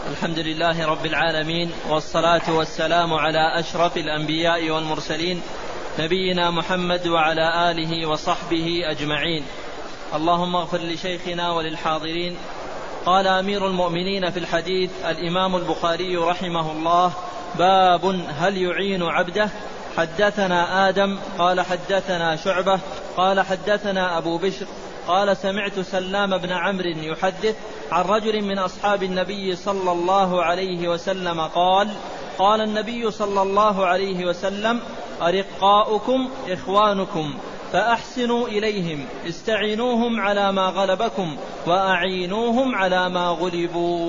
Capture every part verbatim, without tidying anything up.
الحمد لله رب العالمين، والصلاة والسلام على أشرف الأنبياء والمرسلين نبينا محمد وعلى آله وصحبه أجمعين. اللهم اغفر لشيخنا وللحاضرين. قال أمير المؤمنين في الحديث الإمام البخاري رحمه الله: باب هل يعين عبده. حدثنا آدم قال حدثنا شعبة قال حدثنا أبو بشر قال سمعت سلام بن عمرو يحدث عن رجل من أصحاب النبي صلى الله عليه وسلم قال: قال النبي صلى الله عليه وسلم: أرقاؤكم إخوانكم فأحسنوا إليهم، استعينوهم على ما غلبكم وأعينوهم على ما غلبوا.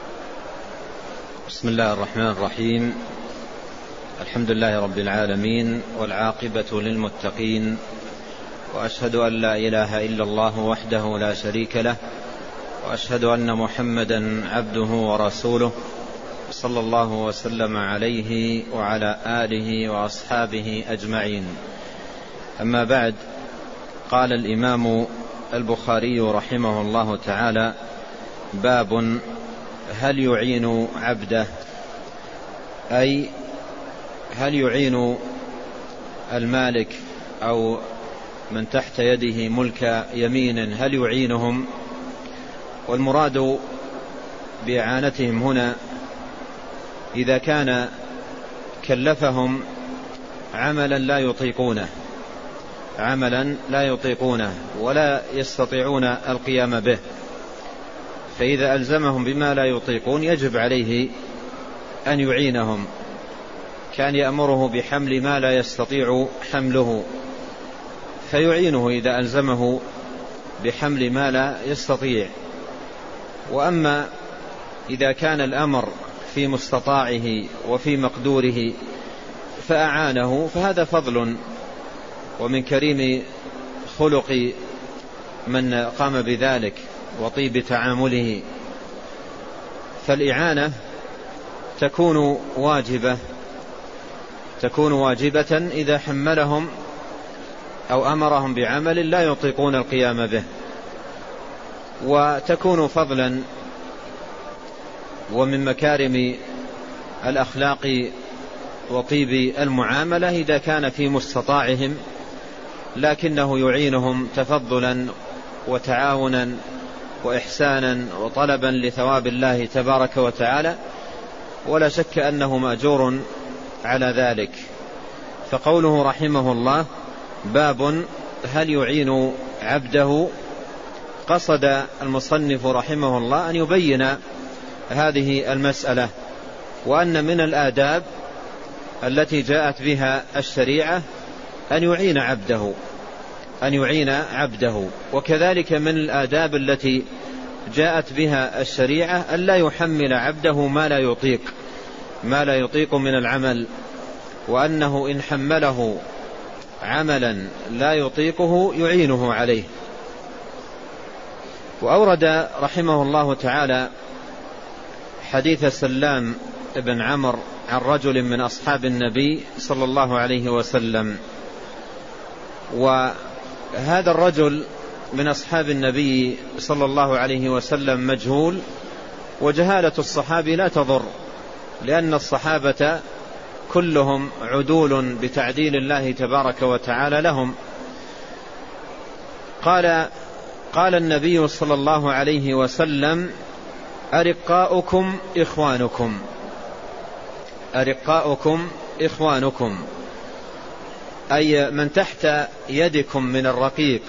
بسم الله الرحمن الرحيم. الحمد لله رب العالمين، والعاقبة للمتقين، وأشهد أن لا إله إلا الله وحده لا شريك له، وأشهد أن محمدا عبده ورسوله، صلى الله وسلم عليه وعلى آله وأصحابه أجمعين. أما بعد، قال الإمام البخاري رحمه الله تعالى: باب هل يعين عبده، أي هل يعين المالك أو من تحت يده ملك يمين، هل يعينهم؟ والمراد بإعانتهم هنا إذا كان كلفهم عملا لا يطيقونه عملا لا يطيقونه ولا يستطيعون القيام به، فإذا ألزمهم بما لا يطيقون يجب عليه أن يعينهم، كان يأمره بحمل ما لا يستطيع حمله فيعينه إذا ألزمه بحمل ما لا يستطيع. وأما إذا كان الأمر في مستطاعه وفي مقدوره فأعانه فهذا فضل ومن كريم خلق من قام بذلك وطيب تعامله. فالإعانة تكون واجبة تكون واجبة إذا حملهم أو أمرهم بعمل لا يطيقون القيام به، وتكون فضلا ومن مكارم الأخلاق وطيب المعاملة إذا كان في مستطاعهم، لكنه يعينهم تفضلا وتعاونا وإحسانا وطلبا لثواب الله تبارك وتعالى، ولا شك أنه مأجور على ذلك. فقوله رحمه الله: باب هل يعين عبده، قصد المصنف رحمه الله أن يبين هذه المسألة، وأن من الآداب التي جاءت بها الشريعة أن يعين عبده أن يعين عبده وكذلك من الآداب التي جاءت بها الشريعة أن لا يحمل عبده ما لا يطيق ما لا يطيق من العمل، وأنه إن حمله عملا لا يطيقه يعينه عليه. وأورد رحمه الله تعالى حديث سلام بن عمرو عن رجل من أصحاب النبي صلى الله عليه وسلم، وهذا الرجل من أصحاب النبي صلى الله عليه وسلم مجهول، وجهالة الصحابي لا تضر، لأن الصحابة كلهم عدول بتعديل الله تبارك وتعالى لهم. قال قال النبي صلى الله عليه وسلم: أرقاؤكم إخوانكم أرقاؤكم إخوانكم أي من تحت يدكم من الرقيق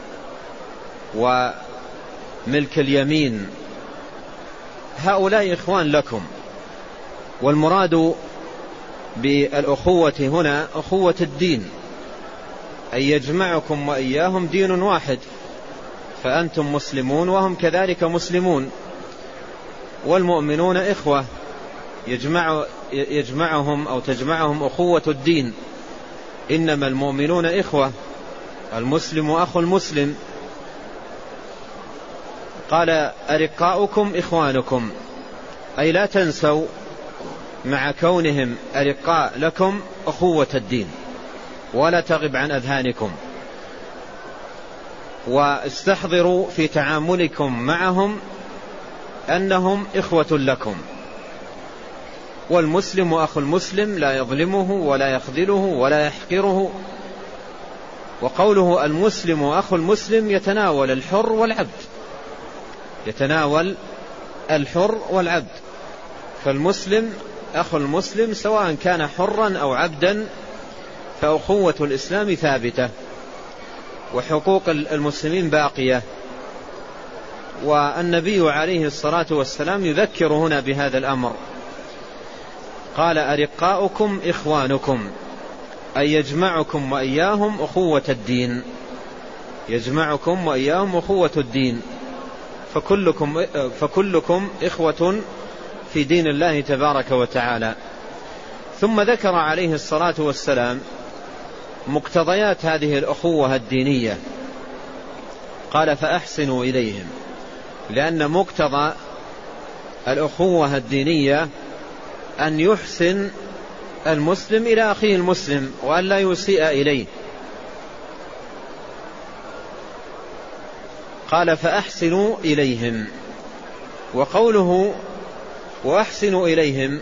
وملك اليمين، هؤلاء إخوان لكم. والمراد بالأخوة هنا أخوة الدين، أي يجمعكم وإياهم دين واحد، فأنتم مسلمون وهم كذلك مسلمون، والمؤمنون إخوة يجمع يجمعهم أو تجمعهم أخوة الدين. إنما المؤمنون إخوة، المسلم أخو المسلم. قال: أرقاؤكم إخوانكم، أي لا تنسوا مع كونهم أرقاء لكم أخوة الدين، ولا تغب عن أذهانكم، واستحضروا في تعاملكم معهم أنهم إخوة لكم، والمسلم أخو المسلم لا يظلمه ولا يخذله ولا يحقره. وقوله المسلم أخو المسلم يتناول الحر والعبد، يتناول الحر والعبد، فالمسلم أخو المسلم سواء كان حرا أو عبدا، فأخوة الإسلام ثابتة وحقوق المسلمين باقية. والنبي عليه الصلاة والسلام يذكر هنا بهذا الأمر، قال أرقاؤكم إخوانكم، أي يجمعكم وإياهم أخوة الدين، يجمعكم وإياهم أخوة الدين، فكلكم, فكلكم إخوة في دين الله تبارك وتعالى. ثم ذكر عليه الصلاة والسلام مقتضيات هذه الأخوة الدينية، قال فأحسنوا إليهم، لأن مقتضى الأخوة الدينية أن يحسن المسلم إلى أخيه المسلم وأن لا يسيء إليه. قال فأحسنوا إليهم، وقوله وأحسنوا إليهم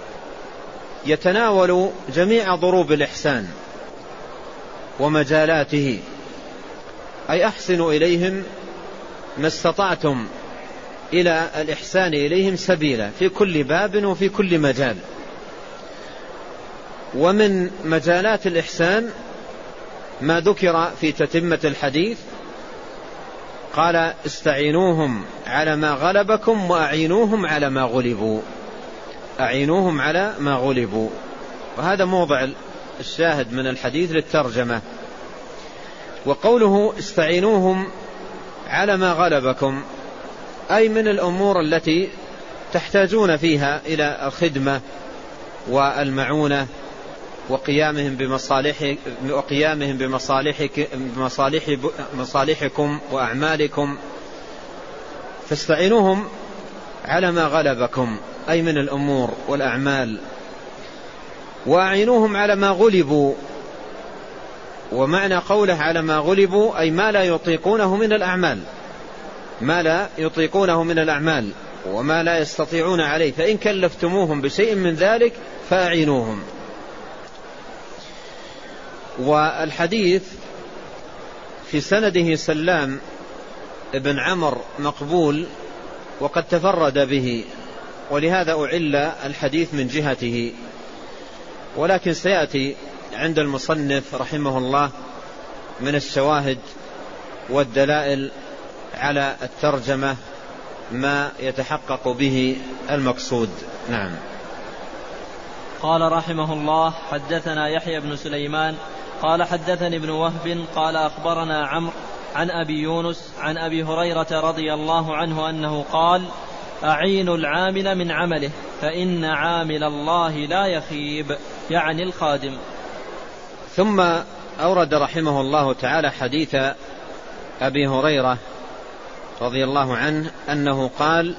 يتناول جميع ضروب الإحسان ومجالاته، أي أحسنوا إليهم ما استطعتم إلى الإحسان إليهم سبيلا في كل باب وفي كل مجال. ومن مجالات الإحسان ما ذكر في تتمة الحديث، قال استعينوهم على ما غلبكم وأعينوهم على ما غلبوا، أعينوهم على ما غلبوا، وهذا موضع الشاهد من الحديث للترجمة. وقوله استعينوهم على ما غلبكم أي من الأمور التي تحتاجون فيها إلى الخدمة والمعونة وقيامهم بمصالح وقيامهم بمصالحك بمصالح مصالحكم وأعمالكم، فاستعينوهم على ما غلبكم أي من الأمور والأعمال، وأعينوهم على ما غلبوا. ومعنى قوله على ما غلبوا أي ما لا يطيقونه من الأعمال، ما لا يطيقونه من الأعمال وما لا يستطيعون عليه، فإن كلفتموهم بشيء من ذلك فأعينوهم. والحديث في سنده سلام ابن عمر مقبول وقد تفرد به، ولهذا أعل الحديث من جهته، ولكن سيأتي عند المصنف رحمه الله من الشواهد والدلائل على الترجمة ما يتحقق به المقصود. نعم. قال رحمه الله حدثنا يحيى بن سليمان قال حدثني ابن وهب قال أخبرنا عمرو عن أبي يونس عن أبي هريرة رضي الله عنه أنه قال أعين العامل من عمله فإن عامل الله لا يخيب، يعني الخادم. ثم أورد رحمه الله تعالى حديث أبي هريرة رضي الله عنه أنه قال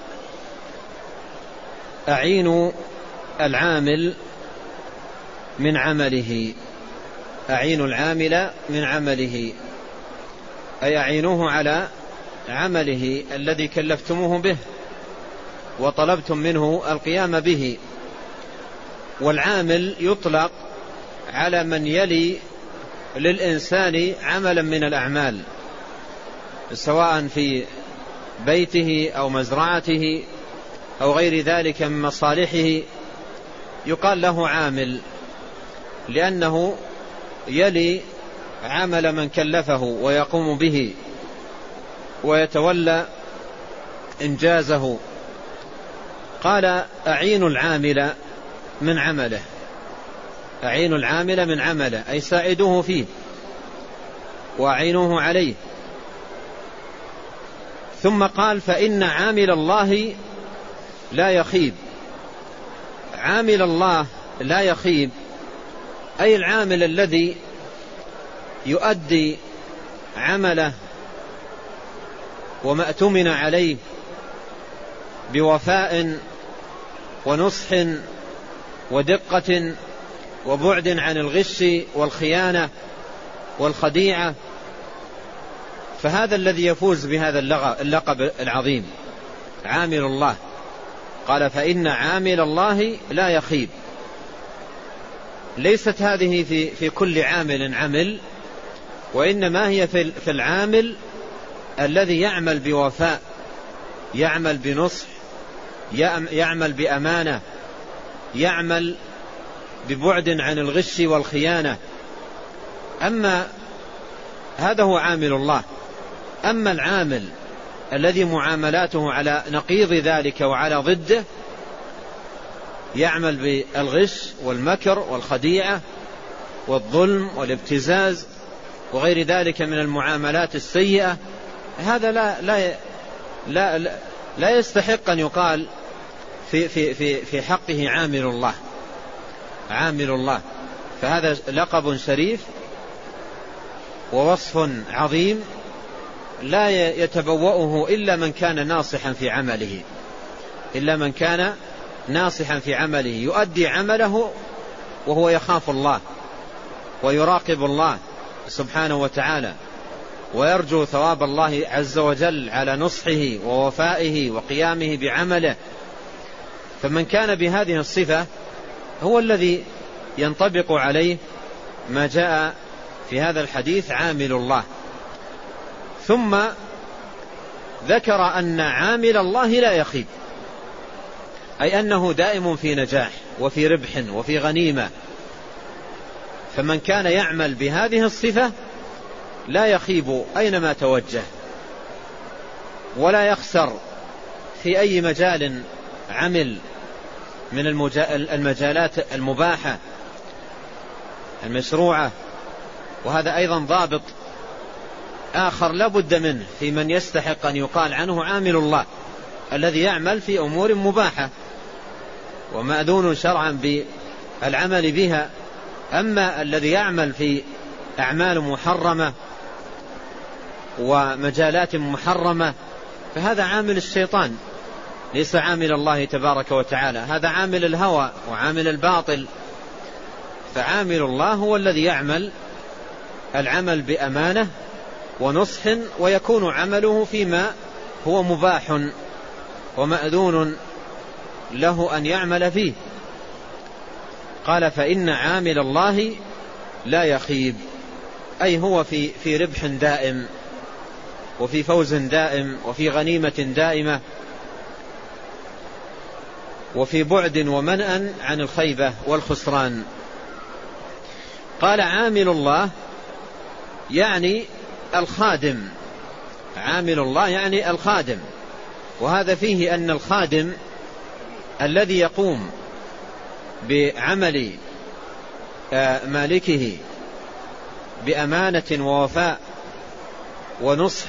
أعين العامل من عمله، أعين العامل من عمله أي أعينوه على عمله الذي كلفتموه به وطلبتم منه القيام به. والعامل يطلق على من يلي للإنسان عملا من الأعمال، سواء في بيته أو مزرعته أو غير ذلك من مصالحه، يقال له عامل، لأنه يلي عمل من كلفه ويقوم به ويتولى إنجازه. قال أعين العامل من عمله، أعين العامل من عمله أي ساعدوه فيه وأعينوه عليه. ثم قال فإن عامل الله لا يخيب، عامل الله لا يخيب أي العامل الذي يؤدي عمله وما اؤتمن عليه بوفاء ونصح ودقة وبعد عن الغش والخيانة والخديعة، فهذا الذي يفوز بهذا اللقب العظيم، عامل الله. قال فإن عامل الله لا يخيب. ليست هذه في, في كل عامل عمل، وإنما هي في, في العامل الذي يعمل بوفاء، يعمل بنصح، يعمل بأمانة، يعمل ببعد عن الغش والخيانة. أما هذا هو عامل الله. أما العامل الذي معاملاته على نقيض ذلك وعلى ضده، يعمل بالغش والمكر والخديعة والظلم والابتزاز وغير ذلك من المعاملات السيئة، هذا لا لا لا لا, لا يستحق أن يقال في في في في حقه عامل الله. عامل الله، فهذا لقب شريف ووصف عظيم لا يتبوأه إلا من كان ناصحا في عمله، إلا من كان ناصحا في عمله يؤدي عمله وهو يخاف الله ويراقب الله سبحانه وتعالى، ويرجو ثواب الله عز وجل على نصحه ووفائه وقيامه بعمله. فمن كان بهذه الصفة هو الذي ينطبق عليه ما جاء في هذا الحديث عامل الله. ثم ذكر أن عامل الله لا يخيب، أي أنه دائم في نجاح وفي ربح وفي غنيمة. فمن كان يعمل بهذه الصفة لا يخيب أينما توجه، ولا يخسر في أي مجال عمل من المجالات المباحة المشروعة. وهذا أيضا ضابط آخر لا بد منه في من يستحق أن يقال عنه عامل الله، الذي يعمل في أمور مباحة ومأذون شرعا بالعمل بها. أما الذي يعمل في أعمال محرمة ومجالات محرمة فهذا عامل الشيطان، ليس عامل الله تبارك وتعالى، هذا عامل الهوى وعامل الباطل. فعامل الله هو الذي يعمل العمل بأمانة ونصح، ويكون عمله فيما هو مباح ومأذون له أن يعمل فيه. قال فإن عامل الله لا يخيب، أي هو في, في ربح دائم وفي فوز دائم وفي غنيمة دائمة وفي بعد ومنأ عن الخيبة والخسران. قال عامل الله يعني الخادم، عامل الله يعني الخادم. وهذا فيه أن الخادم الذي يقوم بعمل مالكه بأمانة ووفاء ونصح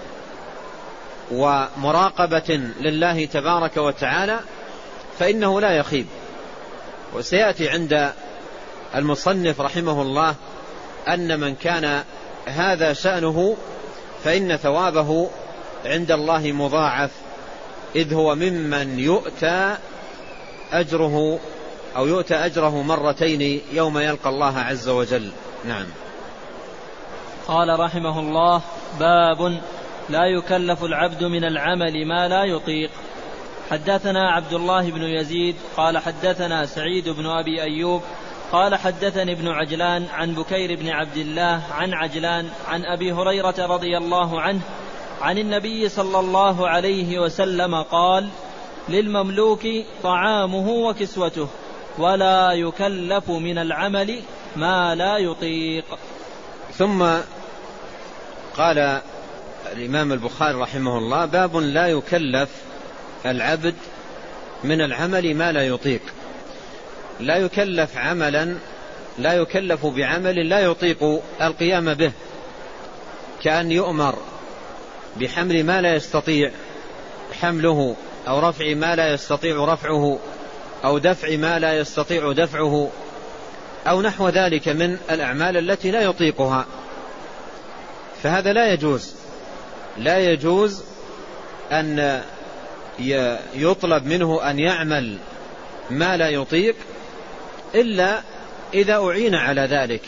ومراقبة لله تبارك وتعالى فإنه لا يخيب. وسيأتي عند المصنف رحمه الله أن من كان هذا شأنه فإن ثوابه عند الله مضاعف، إذ هو ممن يؤتى أجره أو يؤتى أجره مرتين يوم يلقى الله عز وجل. نعم. قال رحمه الله: باب لا يكلف العبد من العمل ما لا يطيق. حدثنا عبد الله بن يزيد قال حدثنا سعيد بن أبي أيوب قال حدثني ابن عجلان عن بكير بن عبد الله عن عجلان عن أبي هريرة رضي الله عنه عن النبي صلى الله عليه وسلم قال: للمملوك طعامه وكسوته ولا يكلف من العمل ما لا يطيق. ثم قال الإمام البخاري رحمه الله: باب لا يكلف العبد من العمل ما لا يطيق. لا يكلف عملا لا يكلف بعمل لا يطيق القيام به، كأن يؤمر بحمل ما لا يستطيع حمله، أو رفع ما لا يستطيع رفعه، أو دفع ما لا يستطيع دفعه، أو نحو ذلك من الأعمال التي لا يطيقها. فهذا لا يجوز لا يجوز أن يطلب منه أن يعمل ما لا يطيق إلا إذا أعين على ذلك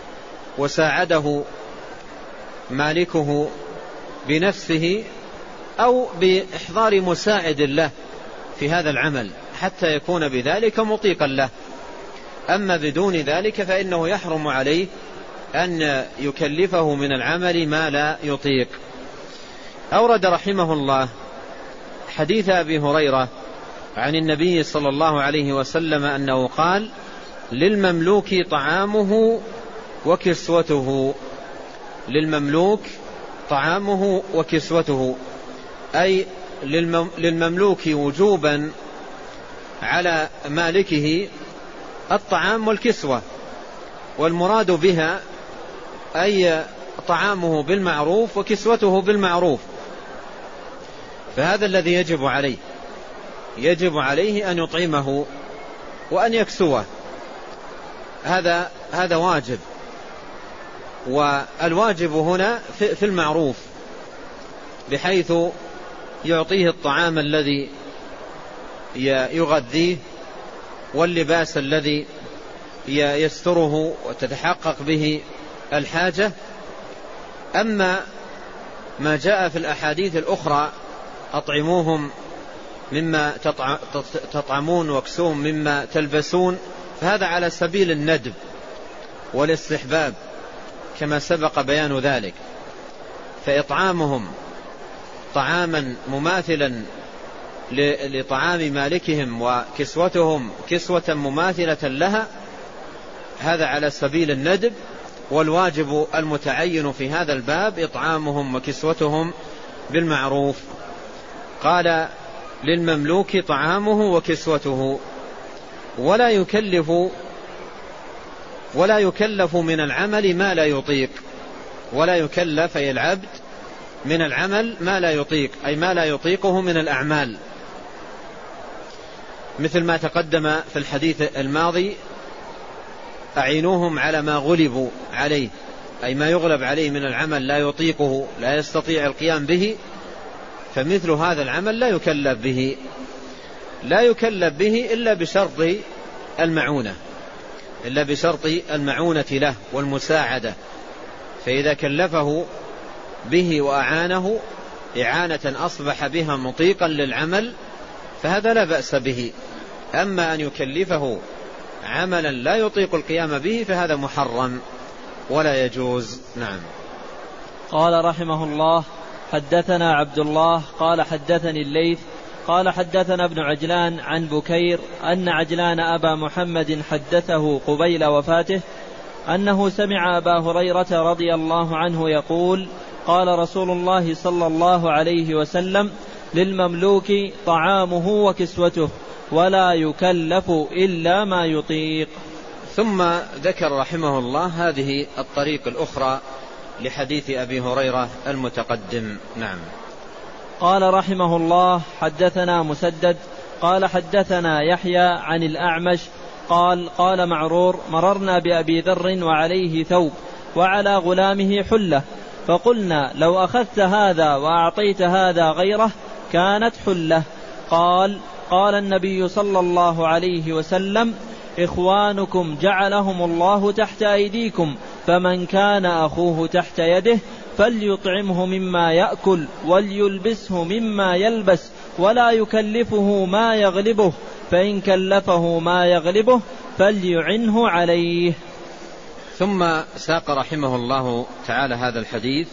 وساعده مالكه بنفسه أو بإحضار مساعد له في هذا العمل حتى يكون بذلك مطيقا له. أما بدون ذلك فإنه يحرم عليه أن يكلفه من العمل ما لا يطيق. أورد رحمه الله حديث أبي هريرة عن النبي صلى الله عليه وسلم أنه قال: للمملوك طعامه وكسوته. للمملوك طعامه وكسوته، أي للمملوك وجوبا على مالكه الطعام والكسوة، والمراد بها أي طعامه بالمعروف وكسوته بالمعروف. فهذا الذي يجب عليه، يجب عليه أن يطعمه وأن يكسوه، هذا هذا واجب. والواجب هنا في المعروف، بحيث يعطيه الطعام الذي يغذيه واللباس الذي يستره وتتحقق به الحاجة. أما ما جاء في الأحاديث الأخرى: أطعموهم مما تطعمون واكسوهم مما تلبسون، فهذا على سبيل الندب والاستحباب كما سبق بيان ذلك. فإطعامهم طعاما مماثلا لطعام مالكهم وكسوتهم كسوة مماثلة لها، هذا على سبيل الندب. والواجب المتعين في هذا الباب إطعامهم وكسوتهم بالمعروف. قال: للمملوك طعامه وكسوته، ولا يكلف ولا يكلف من العمل ما لا يطيق. ولا يكلف أي العبد من العمل ما لا يطيق، أي ما لا يطيقه من الأعمال، مثل ما تقدم في الحديث الماضي: أعينوهم على ما غلبوا عليه، أي ما يغلب عليه من العمل لا يطيقه، لا يستطيع القيام به، فمثل هذا العمل لا يكلف به لا يكلف به إلا بشرط المعونة إلا بشرط المعونة له والمساعدة. فإذا كلفه به وأعانه إعانة أصبح بها مطيقا للعمل فهذا لا بأس به. أما أن يكلفه عملا لا يطيق القيام به فهذا محرم ولا يجوز. نعم. قال رحمه الله: حدثنا عبد الله قال حدثني الليث قال حدثنا ابن عجلان عن بكير أن عجلان أبا محمد حدثه قبيل وفاته أنه سمع أبا هريرة رضي الله عنه يقول: قال رسول الله صلى الله عليه وسلم: للمملوك طعامه وكسوته ولا يكلف إلا ما يطيق. ثم ذكر رحمه الله هذه الطريق الأخرى لحديث أبي هريرة المتقدم. نعم. قال رحمه الله: حدثنا مسدد قال حدثنا يحيى عن الأعمش قال: قال معرور: مررنا بأبي ذر وعليه ثوب وعلى غلامه حلة، فقلنا: لو أخذت هذا وأعطيت هذا غيره كانت حلة. قال: قال النبي صلى الله عليه وسلم: إخوانكم جعلهم الله تحت أيديكم، فمن كان أخوه تحت يده فليطعمه مما يأكل وليلبسه مما يلبس، ولا يكلفه ما يغلبه، فإن كلفه ما يغلبه فليعنه عليه. ثم ساق رحمه الله تعالى هذا الحديث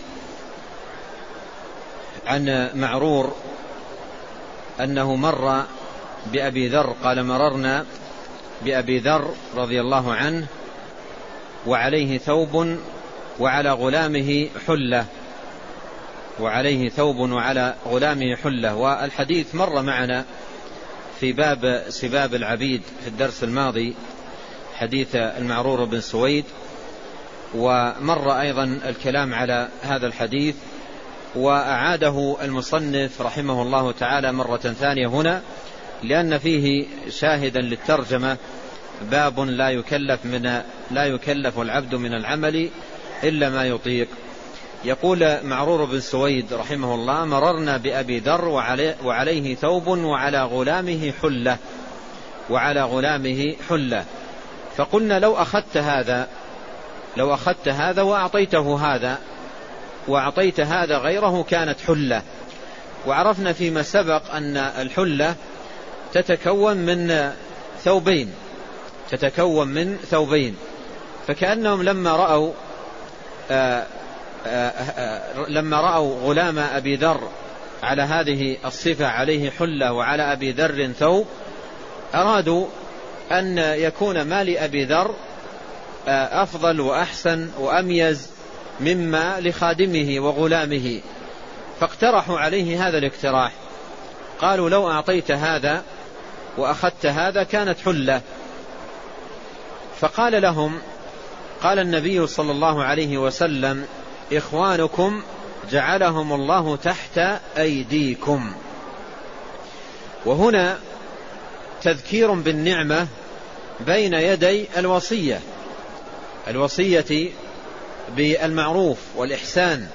عن معرور أنه مر بأبي ذر، قال: مررنا بأبي ذر رضي الله عنه وعليه ثوب وعلى غلامه حلة وعليه ثوب وعلى غلامه حلة. والحديث مر معنا في باب سباب العبيد في الدرس الماضي، حديث المعرور بن سويد، ومر أيضا الكلام على هذا الحديث، وأعاده المصنف رحمه الله تعالى مرة ثانية هنا لأن فيه شاهدا للترجمة: باب لا يكلف من لا يكلف العبد من العمل إلا ما يطيق. يقول معرور بن سويد رحمه الله: مررنا بأبي ذر وعليه ثوب وعلى غلامه حلة وعلى غلامه حلة فقلنا: لو أخذت هذا لو أخذت هذا وأعطيته هذا وأعطيت هذا غيره كانت حلة. وعرفنا فيما سبق أن الحلة تتكون من ثوبين تتكون من ثوبين فكأنهم لما رأوا آآ آآ لما رأوا غلام أبي ذر على هذه الصفة، عليه حلة وعلى أبي ذر ثوب، أرادوا أن يكون ما لأبي ذر أفضل وأحسن وأميز مما لخادمه وغلامه، فاقترحوا عليه هذا الاقتراح، قالوا لو أعطيت هذا وأخذت هذا كانت حلة. فقال لهم قال النبي صلى الله عليه وسلم إخوانكم جعلهم الله تحت أيديكم. وهنا تذكير بالنعمة بين يدي الوصية الوصية بالمعروف والإحسان،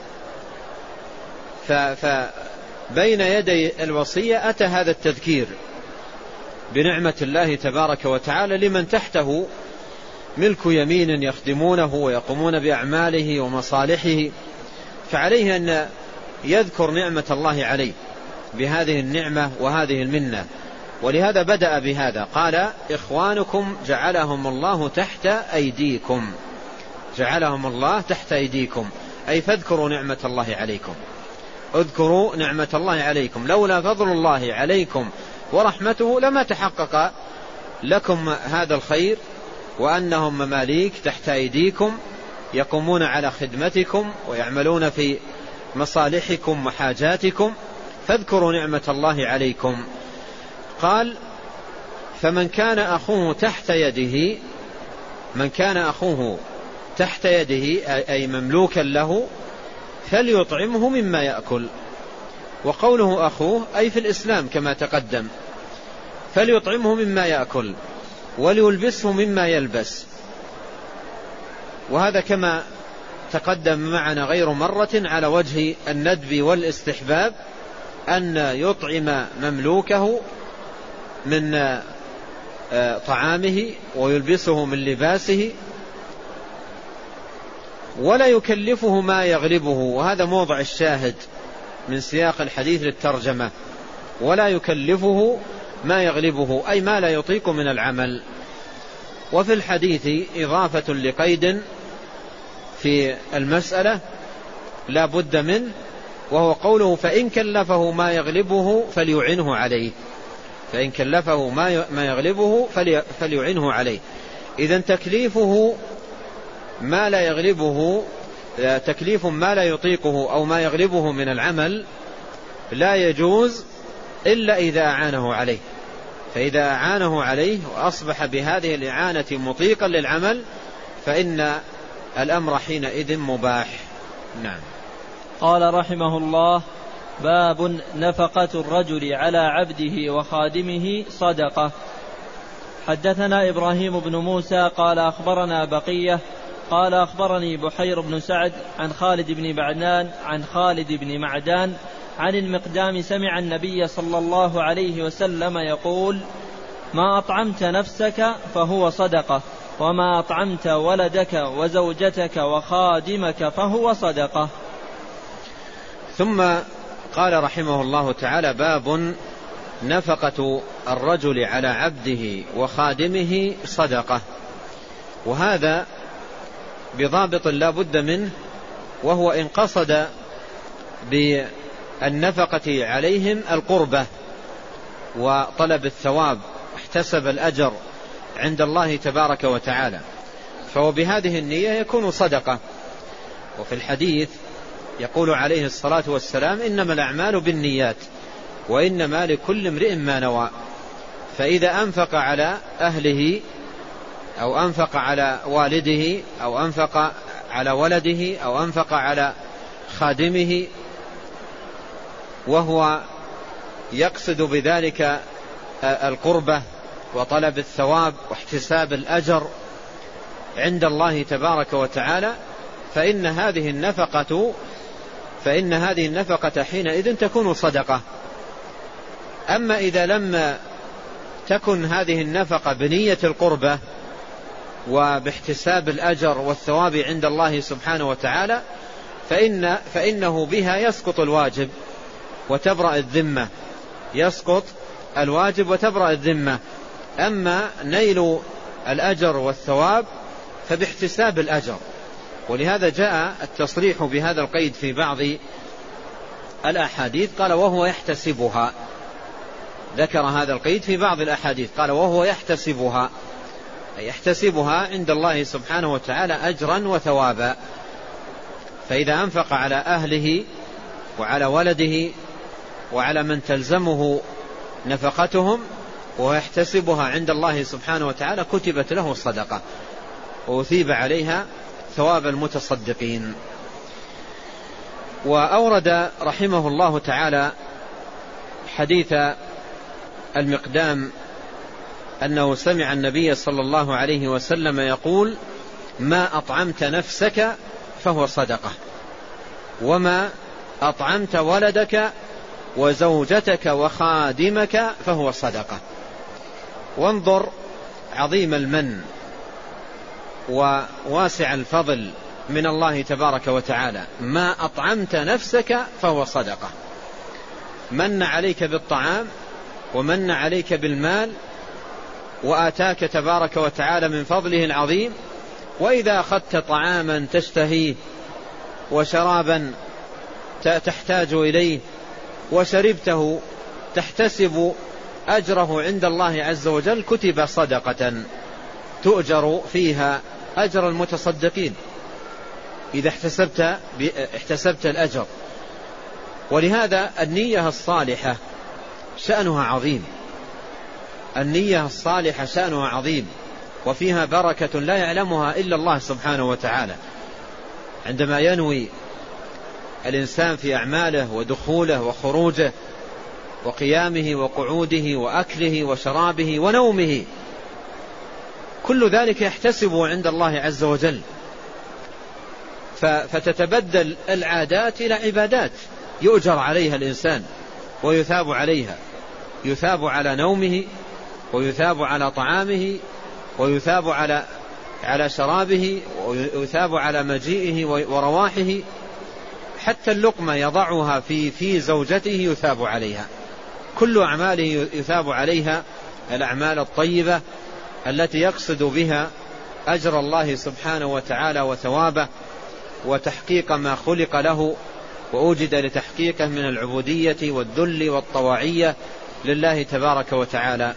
فبين يدي الوصية أتى هذا التذكير بنعمة الله تبارك وتعالى لمن تحته ملك يمين يخدمونه ويقومون بأعماله ومصالحه، فعليه أن يذكر نعمة الله عليه بهذه النعمة وهذه المنة. ولهذا بدأ بهذا، قال إخوانكم جعلهم الله تحت أيديكم، جعلهم الله تحت أيديكم، أي فاذكروا نعمة الله عليكم، اذكروا نعمة الله عليكم، لولا فضل الله عليكم ورحمته لما تحقق لكم هذا الخير، وأنهم مماليك تحت أيديكم يقومون على خدمتكم ويعملون في مصالحكم وحاجاتكم، فاذكروا نعمة الله عليكم. قال فمن كان أخوه تحت يده، من كان أخوه تحت يده أي مملوكا له فليطعمه مما يأكل. وقوله أخوه أي في الإسلام كما تقدم، فليطعمه مما يأكل وليلبسه مما يلبس. وهذا كما تقدم معنا غير مرة على وجه الندب والاستحباب أن يطعم مملوكه من طعامه ويلبسه من لباسه ولا يكلفه ما يغلبه. وهذا موضع الشاهد من سياق الحديث للترجمة، ولا يكلفه ما يغلبه أي ما لا يطيق من العمل. وفي الحديث إضافة لقيد في المسألة لا بد منه، وهو قوله فإن كلفه ما يغلبه فليعنه عليه، فإن كلفه ما يغلبه فليعنه عليه. إذن تكليفه ما لا يغلبه، تكليف ما لا يطيقه أو ما يغلبه من العمل لا يجوز إلا إذا أعانه عليه، فإذا أعانه عليه وأصبح بهذه الإعانة مطيقا للعمل فإن الأمر حينئذ مباح. نعم. قال رحمه الله: باب نفقة الرجل على عبده وخادمه صدقة. حدثنا إبراهيم بن موسى قال أخبرنا بقية قال أخبرني بحير بن سعد عن خالد بن بعدان عن خالد بن معدان عن المقدام سمع النبي صلى الله عليه وسلم يقول: ما أطعمت نفسك فهو صدقة، وما أطعمت ولدك وزوجتك وخادمك فهو صدقة. ثم قال رحمه الله تعالى: باب نفقة الرجل على عبده وخادمه صدقة. وهذا بضابط لا بد منه، وهو إن قصد بالنفقة عليهم القربة وطلب الثواب، احتسب الأجر عند الله تبارك وتعالى، فهو بهذه النية يكون صدقة. وفي الحديث يقول عليه الصلاة والسلام: إنما الأعمال بالنيات وإنما لكل امرئ ما نوى. فإذا أنفق على أهله أو أنفق على والده أو أنفق على ولده أو أنفق على خادمه وهو يقصد بذلك القربة وطلب الثواب واحتساب الأجر عند الله تبارك وتعالى، فإن هذه النفقة فإن هذه النفقة حينئذ تكون صدقة. أما إذا لم تكن هذه النفقة بنية القربة وباحتساب الأجر والثواب عند الله سبحانه وتعالى فإن فإنه بها يسقط الواجب، وتبرأ الذمة، يسقط الواجب وتبرأ الذمة. أما نيل الأجر والثواب فباحتساب الأجر، ولهذا جاء التصريح بهذا القيد في بعض الأحاديث، قال وهو يحتسبها، ذكر هذا القيد في بعض الأحاديث قال وهو يحتسبها، يحتسبها عند الله سبحانه وتعالى أجرا وثوابا. فإذا أنفق على أهله وعلى ولده وعلى من تلزمه نفقتهم ويحتسبها عند الله سبحانه وتعالى كتبت له الصدقة وأثيب عليها ثواب المتصدقين. وأورد رحمه الله تعالى حديث المقدام أنه سمع النبي صلى الله عليه وسلم يقول: ما أطعمت نفسك فهو صدقة، وما أطعمت ولدك وزوجتك وخادمك فهو صدقة. وانظر عظيم المن وواسع الفضل من الله تبارك وتعالى، ما أطعمت نفسك فهو صدقة. من عليك بالطعام ومن عليك بالمال وآتاك تبارك وتعالى من فضله العظيم. وإذا أخذت طعاما تشتهيه وشرابا تحتاج إليه وشربته تحتسب أجره عند الله عز وجل كتب صدقة تؤجر فيها أجر المتصدقين إذا احتسبت, احتسبت الأجر. ولهذا النية الصالحة شأنها عظيم، النية الصالحة شأنها عظيم وفيها بركة لا يعلمها إلا الله سبحانه وتعالى. عندما ينوي الإنسان في أعماله ودخوله وخروجه وقيامه وقعوده وأكله وشرابه ونومه، كل ذلك يحتسب عند الله عز وجل، فتتبدل العادات إلى عبادات يؤجر عليها الإنسان ويثاب عليها، يثاب على نومه ويثاب على طعامه ويثاب على على شرابه ويثاب على مجيئه ورواحه، حتى اللقمة يضعها في في زوجته يثاب عليها، كل أعماله يثاب عليها، الأعمال الطيبة التي يقصد بها أجر الله سبحانه وتعالى وثوابه وتحقيق ما خلق له وأوجد لتحقيقه من العبودية والذل والطواعية لله تبارك وتعالى.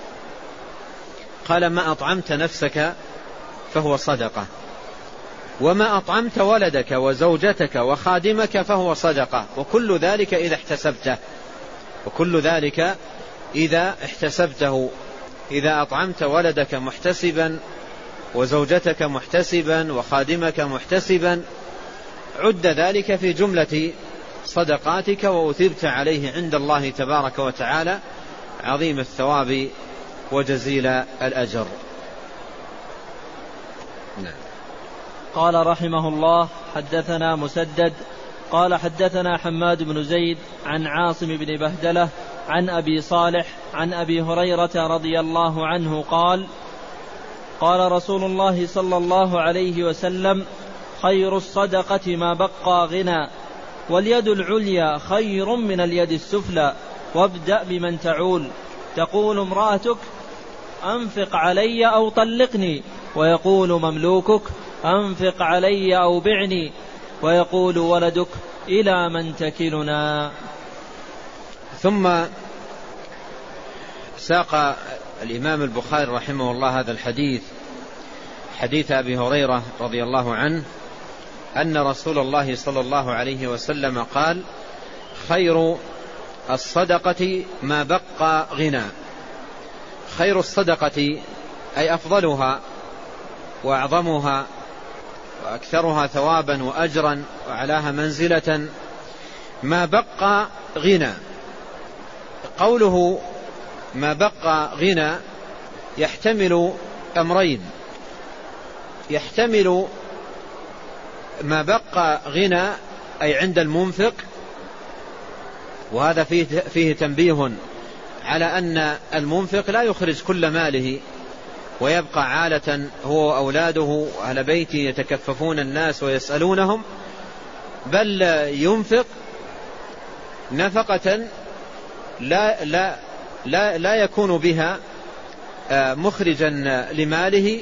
قال: ما أطعمت نفسك فهو صدقة، وما أطعمت ولدك وزوجتك وخادمك فهو صدقة، وكل ذلك إذا احتسبته، وكل ذلك إذا احتسبته. إذا أطعمت ولدك محتسبا وزوجتك محتسبا وخادمك محتسبا عد ذلك في جملة صدقاتك وأثبت عليه عند الله تبارك وتعالى عظيم الثواب وجزيل الأجر. نعم. قال رحمه الله: حدثنا مسدد قال حدثنا حماد بن زيد عن عاصم بن بهدلة عن أبي صالح عن أبي هريرة رضي الله عنه قال: قال رسول الله صلى الله عليه وسلم: خير الصدقة ما بقى غنى، واليد العليا خير من اليد السفلى، وابدأ بمن تعول. تقول امرأتك: أنفق علي أو طلقني، ويقول مملوكك: أنفق علي أو بعني، ويقول ولدك: إلى من تكلنا. ثم ساق الإمام البخاري رحمه الله هذا الحديث، حديث أبي هريرة رضي الله عنه أن رسول الله صلى الله عليه وسلم قال: خير الصدقة ما بقى غنى. خير الصدقة أي أفضلها وأعظمها وأكثرها ثوابا وأجرا وأعلاها منزلة ما بقى غنى. قوله ما بقى غنى يحتمل أمرين: يحتمل ما بقى غنى أي عند المنفق، وهذا فيه, فيه تنبيه على أن المنفق لا يخرج كل ماله ويبقى عالة هو وأولاده وأهل بيته يتكففون الناس ويسألونهم، بل ينفق نفقة لا, لا, لا, لا يكون بها مخرجا لماله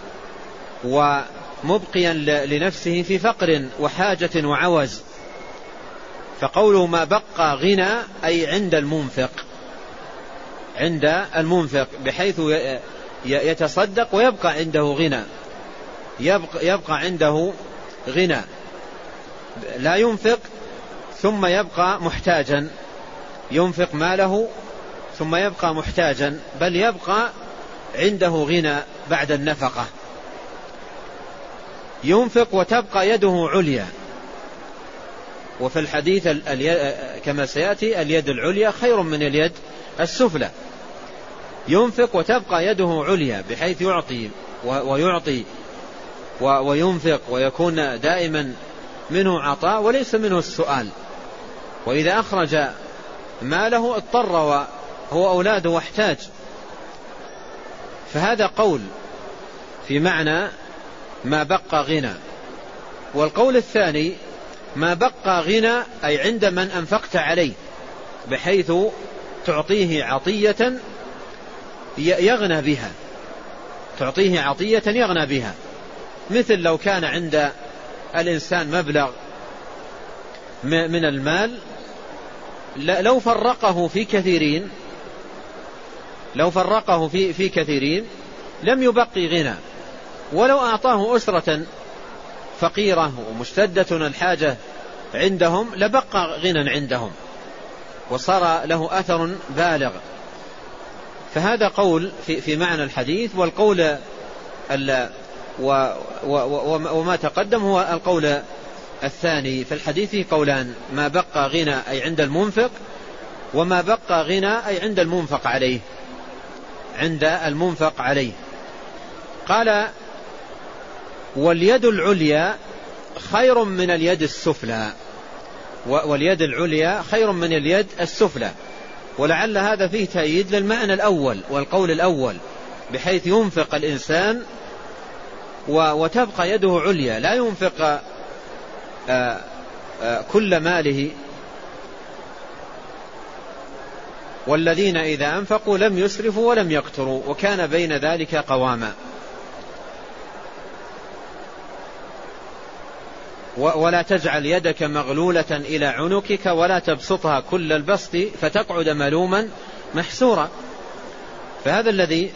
ومبقيا لنفسه في فقر وحاجة وعوز. فقوله ما بقى غنى أي عند المنفق، عند المنفق بحيث يتصدق ويبقى عنده غنى، يبقى, يبقى عنده غنى، لا ينفق ثم يبقى محتاجا، ينفق ماله ثم يبقى محتاجا، بل يبقى عنده غنى بعد النفقة. ينفق وتبقى يده عليا، وفي الحديث كما سيأتي اليد العليا خير من اليد السفلى. ينفق وتبقى يده عليا بحيث يعطي ويعطي وينفق ويكون دائما منه عطاء وليس منه السؤال، وإذا أخرج ماله اضطر وهو أولاده واحتاج. فهذا قول في معنى ما بقى غنى. والقول الثاني ما بقى غنى أي عند من أنفقت عليه بحيث تعطيه عطية يغنى بها، تعطيه عطية يغنى بها، مثل لو كان عند الإنسان مبلغ من المال لو فرقه في كثيرين لو فرقه في في كثيرين لم يبقي غنى، ولو أعطاه أسرة فقيرة ومشتدة الحاجة عندهم لبقى غنى عندهم وصار له أثر بالغ. فهذا قول في في معنى الحديث. والقول وما تقدم هو القول الثاني. في الحديث قولان: ما بقى غنى أي عند المنفق، وما بقى غنى أي عند المنفق عليه، عند المنفق عليه. قال: واليد العليا خير من اليد السفلى، واليد العليا خير من اليد السفلى. ولعل هذا فيه تأييد للمعنى الأول والقول الأول، بحيث ينفق الإنسان وتبقى يده عليا، لا ينفق آآ آآ كل ماله. والذين إذا أنفقوا لم يسرفوا ولم يقتروا وكان بين ذلك قواما. ولا تجعل يدك مغلولة إلى عنقك ولا تبسطها كل البسط فتقعد ملوما محسورا. فهذا الذي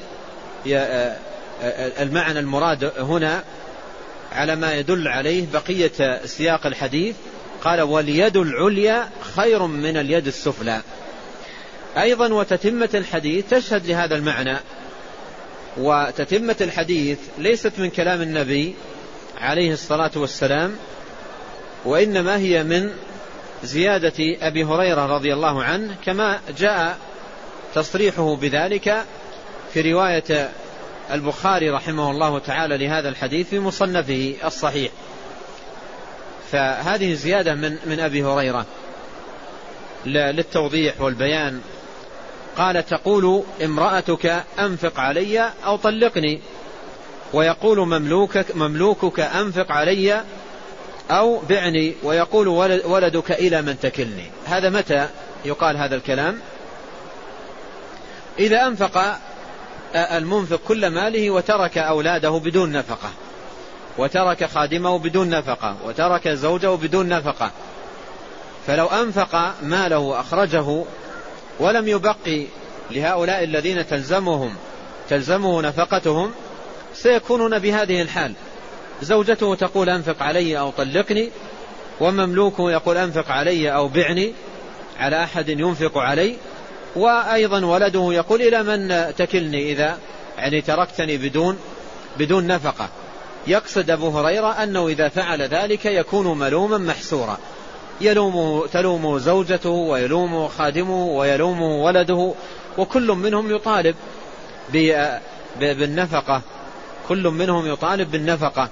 المعنى المراد هنا على ما يدل عليه بقية سياق الحديث. قال: واليد العليا خير من اليد السفلى. أيضا وتتمة الحديث تشهد لهذا المعنى. وتتمة الحديث ليست من كلام النبي عليه الصلاة والسلام، وإنما هي من زيادة أبي هريرة رضي الله عنه، كما جاء تصريحه بذلك في رواية البخاري رحمه الله تعالى لهذا الحديث في مصنفه الصحيح. فهذه زيادة من, من أبي هريرة للتوضيح والبيان. قال: تقول امرأتك أنفق علي أو طلقني، ويقول مملوكك, مملوكك أنفق علي أو بعني، ويقول ولدك إلى من تكلني. هذا متى يقال هذا الكلام؟ إذا أنفق المنفق كل ماله وترك أولاده بدون نفقة، وترك خادمه بدون نفقة، وترك زوجه بدون نفقة. فلو أنفق ماله وأخرجه ولم يبقي لهؤلاء الذين تلزمهم تلزمه نفقتهم سيكونون بهذه الحال. زوجته تقول أنفق علي أو طلقني، ومملوكه يقول أنفق علي أو بعني على أحد ينفق علي، وأيضا ولده يقول إلى من تكلني إذا يعني تركتني بدون بدون نفقة. يقصد أبو هريرة أنه إذا فعل ذلك يكون ملوما محسورا، يلومه تلومه زوجته ويلومه خادمه ويلومه ولده، وكل منهم يطالب بالنفقة، كل منهم يطالب بالنفقة.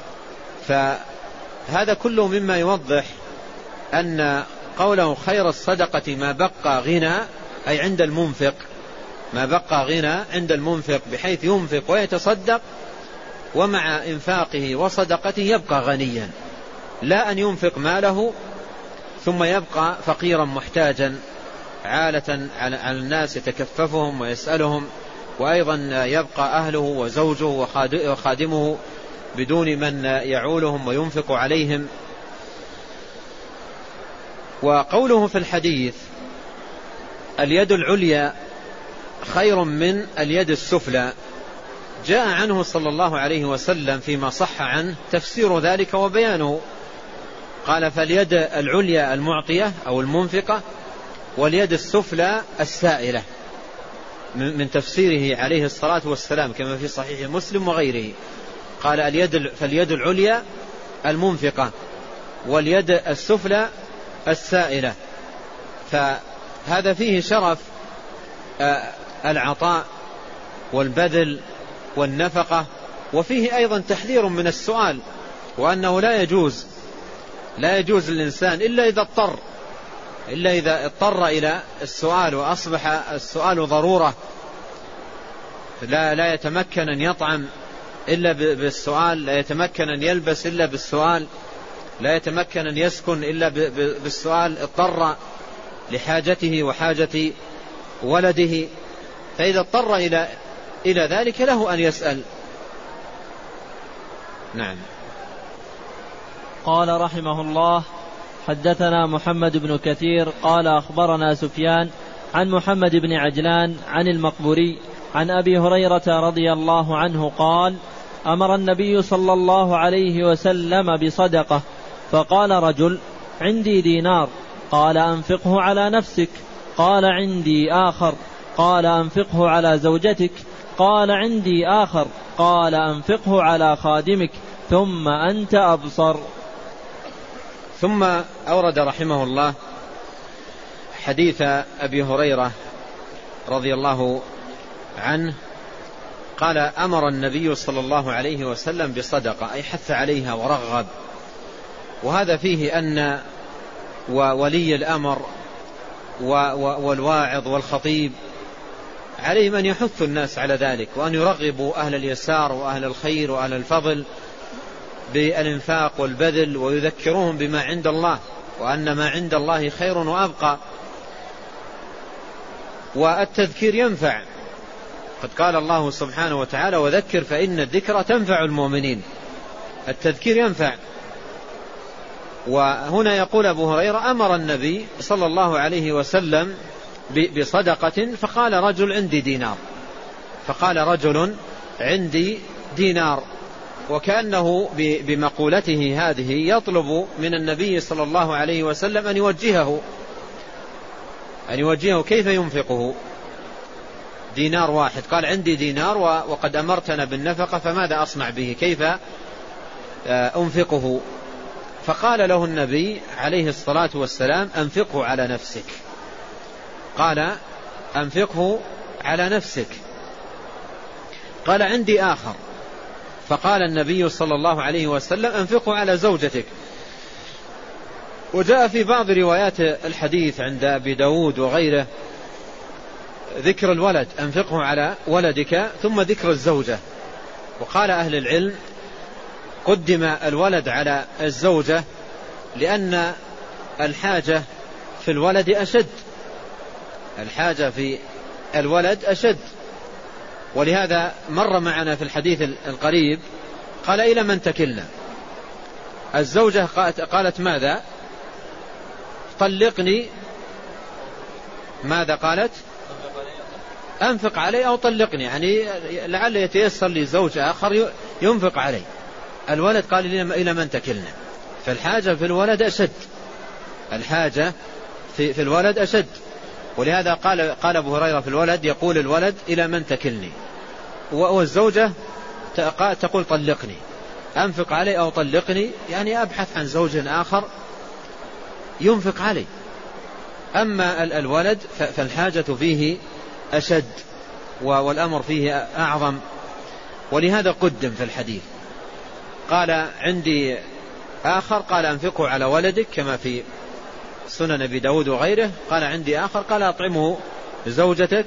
فهذا كله مما يوضح أن قوله خير الصدقة ما بقى غنى أي عند المنفق، ما بقى غنى عند المنفق بحيث ينفق ويتصدق، ومع إنفاقه وصدقته يبقى غنيا، لا أن ينفق ماله ثم يبقى فقيرا محتاجا عالة على الناس يتكففهم ويسألهم، وأيضا يبقى أهله وزوجه وخادمه بدون من يعولهم وينفق عليهم. وقوله في الحديث اليد العليا خير من اليد السفلى جاء عنه صلى الله عليه وسلم فيما صح عنه تفسير ذلك وبيانه، قال فاليد العليا المعطية أو المنفقة، واليد السفلى السائلة، من تفسيره عليه الصلاة والسلام كما في صحيح مسلم وغيره. قال اليد فاليد العليا المنفقة واليد السفلى السائلة، فهذا فيه شرف العطاء والبذل والنفقة، وفيه أيضا تحذير من السؤال، وأنه لا يجوز لا يجوز للإنسان إلا إذا اضطر إلا إذا اضطر إلى السؤال وأصبح السؤال ضرورة، لا لا يتمكن أن يطعم إلا بالسؤال، لا يتمكن أن يلبس إلا بالسؤال، لا يتمكن أن يسكن إلا بالسؤال، اضطر لحاجته وحاجة ولده، فإذا اضطر إلى إلى ذلك له أن يسأل. نعم. قال رحمه الله: حدثنا محمد بن كثير قال أخبرنا سفيان عن محمد بن عجلان عن المقبوري عن أبي هريرة رضي الله عنه قال: أمر النبي صلى الله عليه وسلم بصدقة، فقال رجل: عندي دينار، قال: أنفقه على نفسك. قال: عندي آخر، قال: أنفقه على زوجتك. قال: عندي آخر، قال: أنفقه على خادمك، ثم أنت أبصر. ثم أورد رحمه الله حديث أبي هريرة رضي الله عنه قال: أمر النبي صلى الله عليه وسلم بصدقة، أي حث عليها ورغب. وهذا فيه أن ولي الأمر والواعظ والخطيب عليهم أن يحث الناس على ذلك، وأن يرغبوا أهل اليسار وأهل الخير وأهل الفضل بالإنفاق والبذل، ويذكرهم بما عند الله، وأن ما عند الله خير وأبقى. والتذكير ينفع، قد قال الله سبحانه وتعالى: وذكر فإن الذكرى تنفع المؤمنين. التذكير ينفع. وهنا يقول أبو هريرة: أمر النبي صلى الله عليه وسلم بصدقة، فقال رجل: عندي دينار. فقال رجل: عندي دينار، وكأنه بمقولته هذه يطلب من النبي صلى الله عليه وسلم أن يوجهه أن يوجهه كيف ينفقه. دينار واحد، قال: عندي دينار وقد أمرتنا بالنفقة، فماذا أصنع به؟ كيف أنفقه؟ فقال له النبي عليه الصلاة والسلام: أنفقه على نفسك. قال: أنفقه على نفسك. قال: عندي آخر. فقال النبي صلى الله عليه وسلم: أنفقه على زوجتك. وجاء في بعض روايات الحديث عند أبي داود وغيره ذكر الولد: أنفقه على ولدك، ثم ذكر الزوجة. وقال أهل العلم: قدم الولد على الزوجة لأن الحاجة في الولد أشد الحاجة في الولد أشد ولهذا مر معنا في الحديث القريب قال: إلى من تكلنا؟ الزوجة قالت: ماذا؟ طلقني. ماذا قالت؟ أنفق علي أو طلقني، يعني لعل يتيسر لي زوج آخر ينفق علي. الولد قال: إلى من تكلنا؟ فالحاجة في الولد أشد الحاجة في, في الولد أشد ولهذا قال قال أبو هريرة في الولد، يقول الولد: إلى من تكلني؟ والزوجة تقول: طلقني. أنفق علي أو طلقني، يعني أبحث عن زوج آخر ينفق علي. أما الولد فالحاجة فيه أشد والأمر فيه أعظم، ولهذا قدم في الحديث. قال: عندي آخر، قال: أنفقه على ولدك كما في سنن أبي داود وغيره. قال: عندي آخر، قال: أطعمه زوجتك.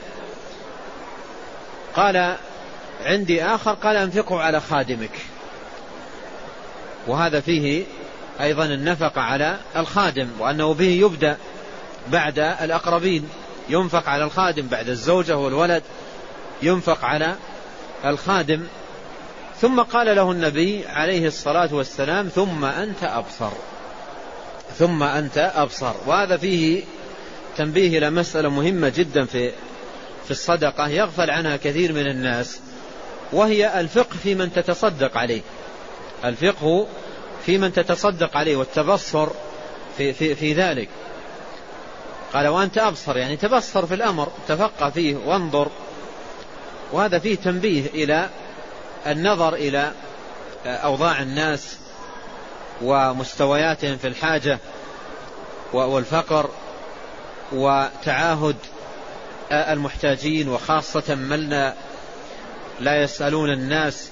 قال: عندي آخر، قال: أنفقه على خادمك. وهذا فيه أيضا النفقة على الخادم، وأنه به يبدأ بعد الأقربين، ينفق على الخادم بعد الزوجة والولد، ينفق على الخادم. ثم قال له النبي عليه الصلاة والسلام ثم أنت أبصر، ثم أنت أبصر. وهذا فيه تنبيه إلى مسألة مهمة جدا في في الصدقة يغفل عنها كثير من الناس، وهي الفقه في من تتصدق عليه، الفقه في من تتصدق عليه والتبصر في, في, في ذلك. قال وأنت أبصر، يعني تبصر في الأمر، تفقه فيه وانظر. وهذا فيه تنبيه إلى النظر إلى أوضاع الناس ومستوياتهم في الحاجة والفقر، وتعاهد المحتاجين، وخاصة من لا يسألون الناس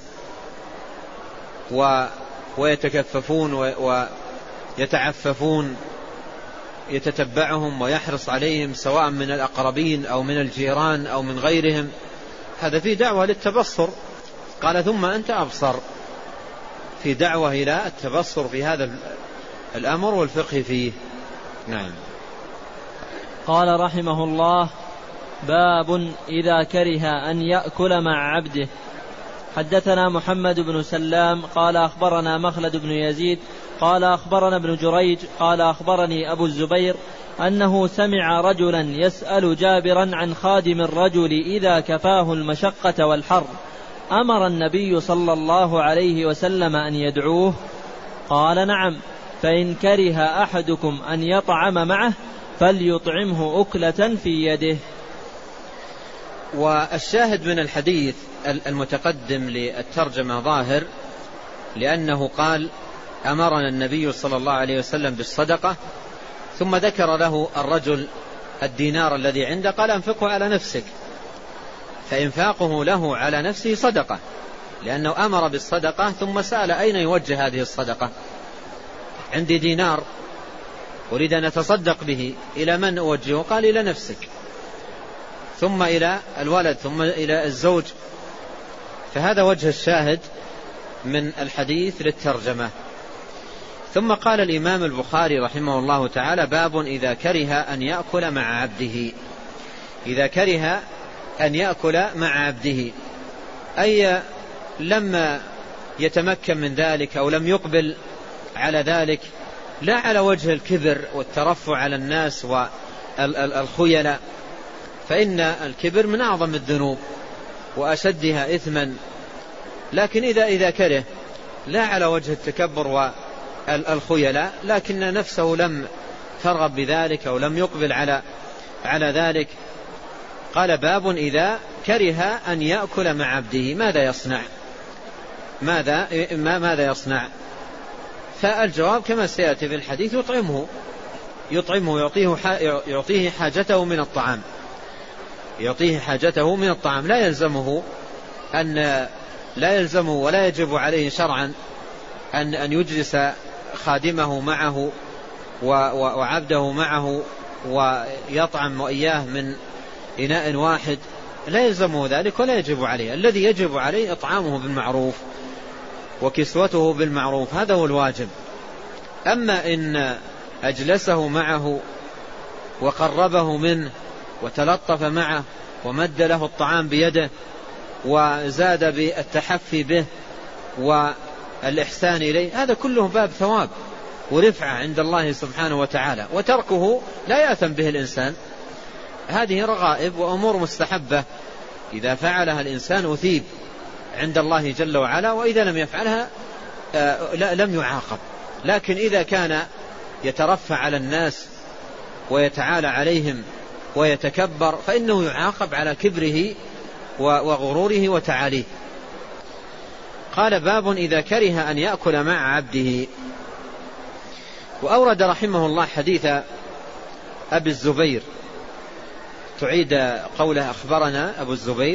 ويتكففون ويتعففون، يتتبعهم ويحرص عليهم سواء من الأقربين أو من الجيران أو من غيرهم. هذا في دعوة للتبصر. قال ثم أنت أبصر، في دعوة إلى التبصر في هذا الأمر والفقه فيه. نعم. قال رحمه الله باب إذا كره أن يأكل مع عبده. حدثنا محمد بن سلام قال أخبرنا مخلد بن يزيد قال أخبرنا ابن جريج قال أخبرني أبو الزبير أنه سمع رجلا يسأل جابرا عن خادم الرجل إذا كفاه المشقة والحر أمر النبي صلى الله عليه وسلم أن يدعوه؟ قال نعم، فإن كره أحدكم أن يطعم معه فليطعمه أكلة في يده. والشاهد من الحديث المتقدم للترجمة ظاهر، لأنه قال أمرنا النبي صلى الله عليه وسلم بالصدقة، ثم ذكر له الرجل الدينار الذي عنده، قال أنفقه على نفسك، فإنفاقه له على نفسه صدقة، لأنه أمر بالصدقة ثم سأل أين يوجه هذه الصدقة. عندي دينار أريد أن أتصدق به، إلى من أوجهه؟ قال إلى نفسك، ثم إلى الولد، ثم إلى الزوج. فهذا وجه الشاهد من الحديث للترجمة. ثم قال الإمام البخاري رحمه الله تعالى باب إذا كره أن يأكل مع عبده. إذا كره أن يأكل مع عبده، أي لما يتمكن من ذلك أو لم يقبل على ذلك، لا على وجه الكبر والترفع على الناس والخيلاء، فإن الكبر من أعظم الذنوب وأشدها إثما. لكن إذا إذا كره لا على وجه التكبر والخيلاء، لكن نفسه لم ترغب بذلك أو لم يقبل على على ذلك. قال باب إذا كره أن يأكل مع عبده ماذا يصنع؟ ماذا ما ماذا يصنع؟ فالجواب كما سيأتي في الحديث يطعمه يطعمه يعطيه يعطيه حاجته من الطعام يعطيه حاجته من الطعام. لا يلزمه أن لا يلزمه ولا يجب عليه شرعا أن أن يجلس خادمه معه وعبده معه ويطعم وإياه من إناء واحد، لا يلزمه ذلك ولا يجب عليه. الذي يجب عليه إطعامه بالمعروف وكسوته بالمعروف، هذا هو الواجب. أما إن أجلسه معه وقربه منه وتلطف معه ومد له الطعام بيده وزاد بالتحفي به والإحسان إليه، هذا كله باب ثواب ورفعة عند الله سبحانه وتعالى، وتركه لا يأثم به الإنسان. هذه رغائب وأمور مستحبة إذا فعلها الإنسان أثيب عند الله جل وعلا، وإذا لم يفعلها لم يعاقب. لكن إذا كان يترفع على الناس ويتعالى عليهم ويتكبر فإنه يعاقب على كبره وغروره وتعاليه. قال باب إذا كره أن يأكل مع عبده. وأورد رحمه الله حديث أبي الزبير. تعيد قوله أخبرنا أبو الزبير.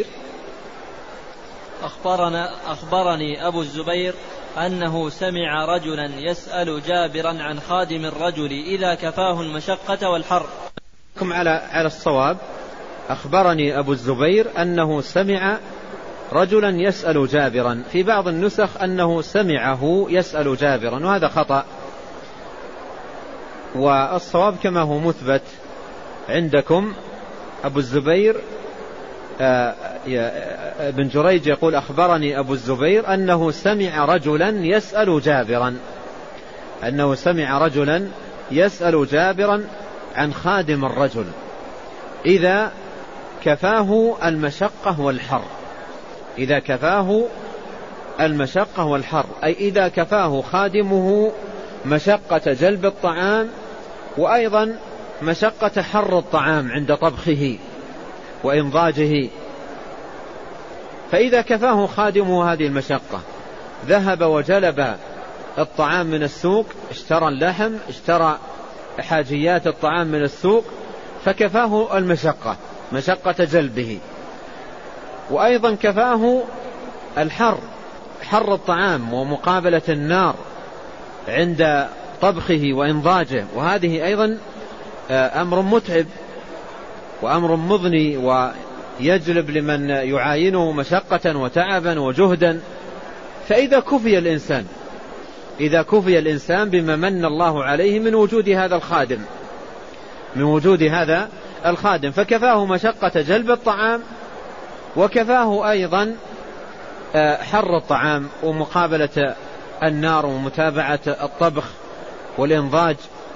أخبرنا أخبرني أبو الزبير أنه سمع رجلا يسأل جابرا عن خادم الرجل إذا كفاه المشقة والحر. على على الصواب أخبرني أبو الزبير أنه سمع رجلا يسأل جابرا، في بعض النسخ أنه سمعه يسأل جابرا، وهذا خطأ. والصواب كما هو مثبت عندكم. أبو الزبير ابن جريج يقول أخبرني أبو الزبير أنه سمع رجلا يسأل جابرا أنه سمع رجلا يسأل جابرا عن خادم الرجل إذا كفاه المشقة والحر. إذا كفاه المشقة والحر أي إذا كفاه خادمه مشقة جلب الطعام وأيضا مشقة حر الطعام عند طبخه وإنضاجه. فإذا كفاه خادمه هذه المشقة ذهب وجلب الطعام من السوق، اشترى اللحم، اشترى حاجيات الطعام من السوق، فكفاه المشقة مشقة جلبه، وأيضا كفاه الحر حر الطعام ومقابلة النار عند طبخه وإنضاجه، وهذه أيضا أمر متعب وأمر مضني ويجلب لمن يعاينه مشقة وتعبا وجهدا. فإذا كفي الإنسان إذا كفي الإنسان بما من الله عليه من وجود هذا الخادم من وجود هذا الخادم فكفاه مشقة جلب الطعام وكفاه أيضا حر الطعام ومقابلة النار ومتابعة الطبخ والإنضاج.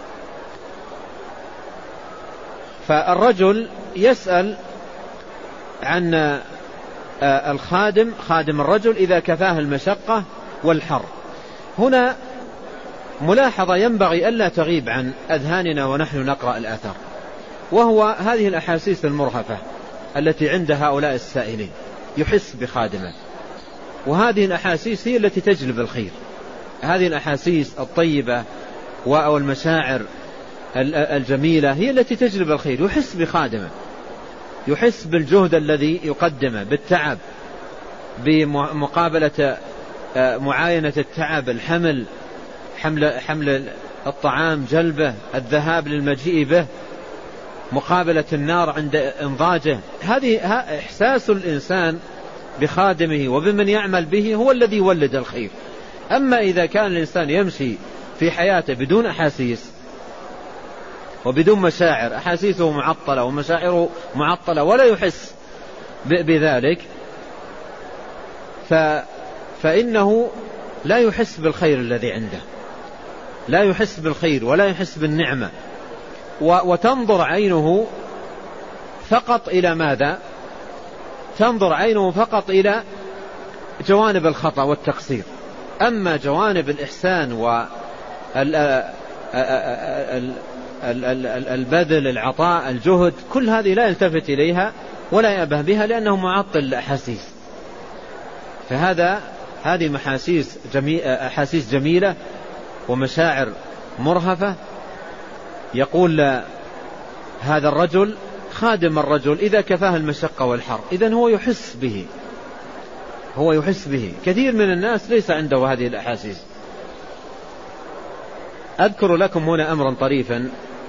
فالرجل يسأل عن الخادم خادم الرجل إذا كفاه المشقة والحر. هنا ملاحظة ينبغي ألا تغيب عن أذهاننا ونحن نقرأ الآثار، وهو هذه الأحاسيس المرهفة التي عند هؤلاء السائلين، يحس بخادمه، وهذه الأحاسيس هي التي تجلب الخير. هذه الأحاسيس الطيبة والمشاعر الجميلة هي التي تجلب الخير. يحس بخادمه، يحس بالجهد الذي يقدمه، بالتعب، بمقابلة معاينة التعب، الحمل حمل, حمل الطعام، جلبه، الذهاب للمجيء به، مقابلة النار عند إنضاجه. هذه إحساس الإنسان بخادمه وبمن يعمل به هو الذي يولد الخير. أما إذا كان الإنسان يمشي في حياته بدون أحاسيس وبدون مشاعر، أحاسيسه معطلة ومشاعره معطلة ولا يحس بذلك، ف فإنه لا يحس بالخير الذي عنده، لا يحس بالخير ولا يحس بالنعمة، وتنظر عينه فقط إلى ماذا؟ تنظر عينه فقط إلى جوانب الخطأ والتقصير. أما جوانب الإحسان والبذل، العطاء، الجهد، كل هذه لا يلتفت إليها ولا يأبه بها لأنه معطل الأحاسيس. فهذا هذه محاسيس جميل أحاسيس جميلة ومشاعر مرهفة. يقول هذا الرجل خادم الرجل إذا كفاه المشقة والحر، إذن هو يحس به هو يحس به كثير من الناس ليس عنده هذه الأحاسيس. أذكر لكم هنا أمرا طريفا.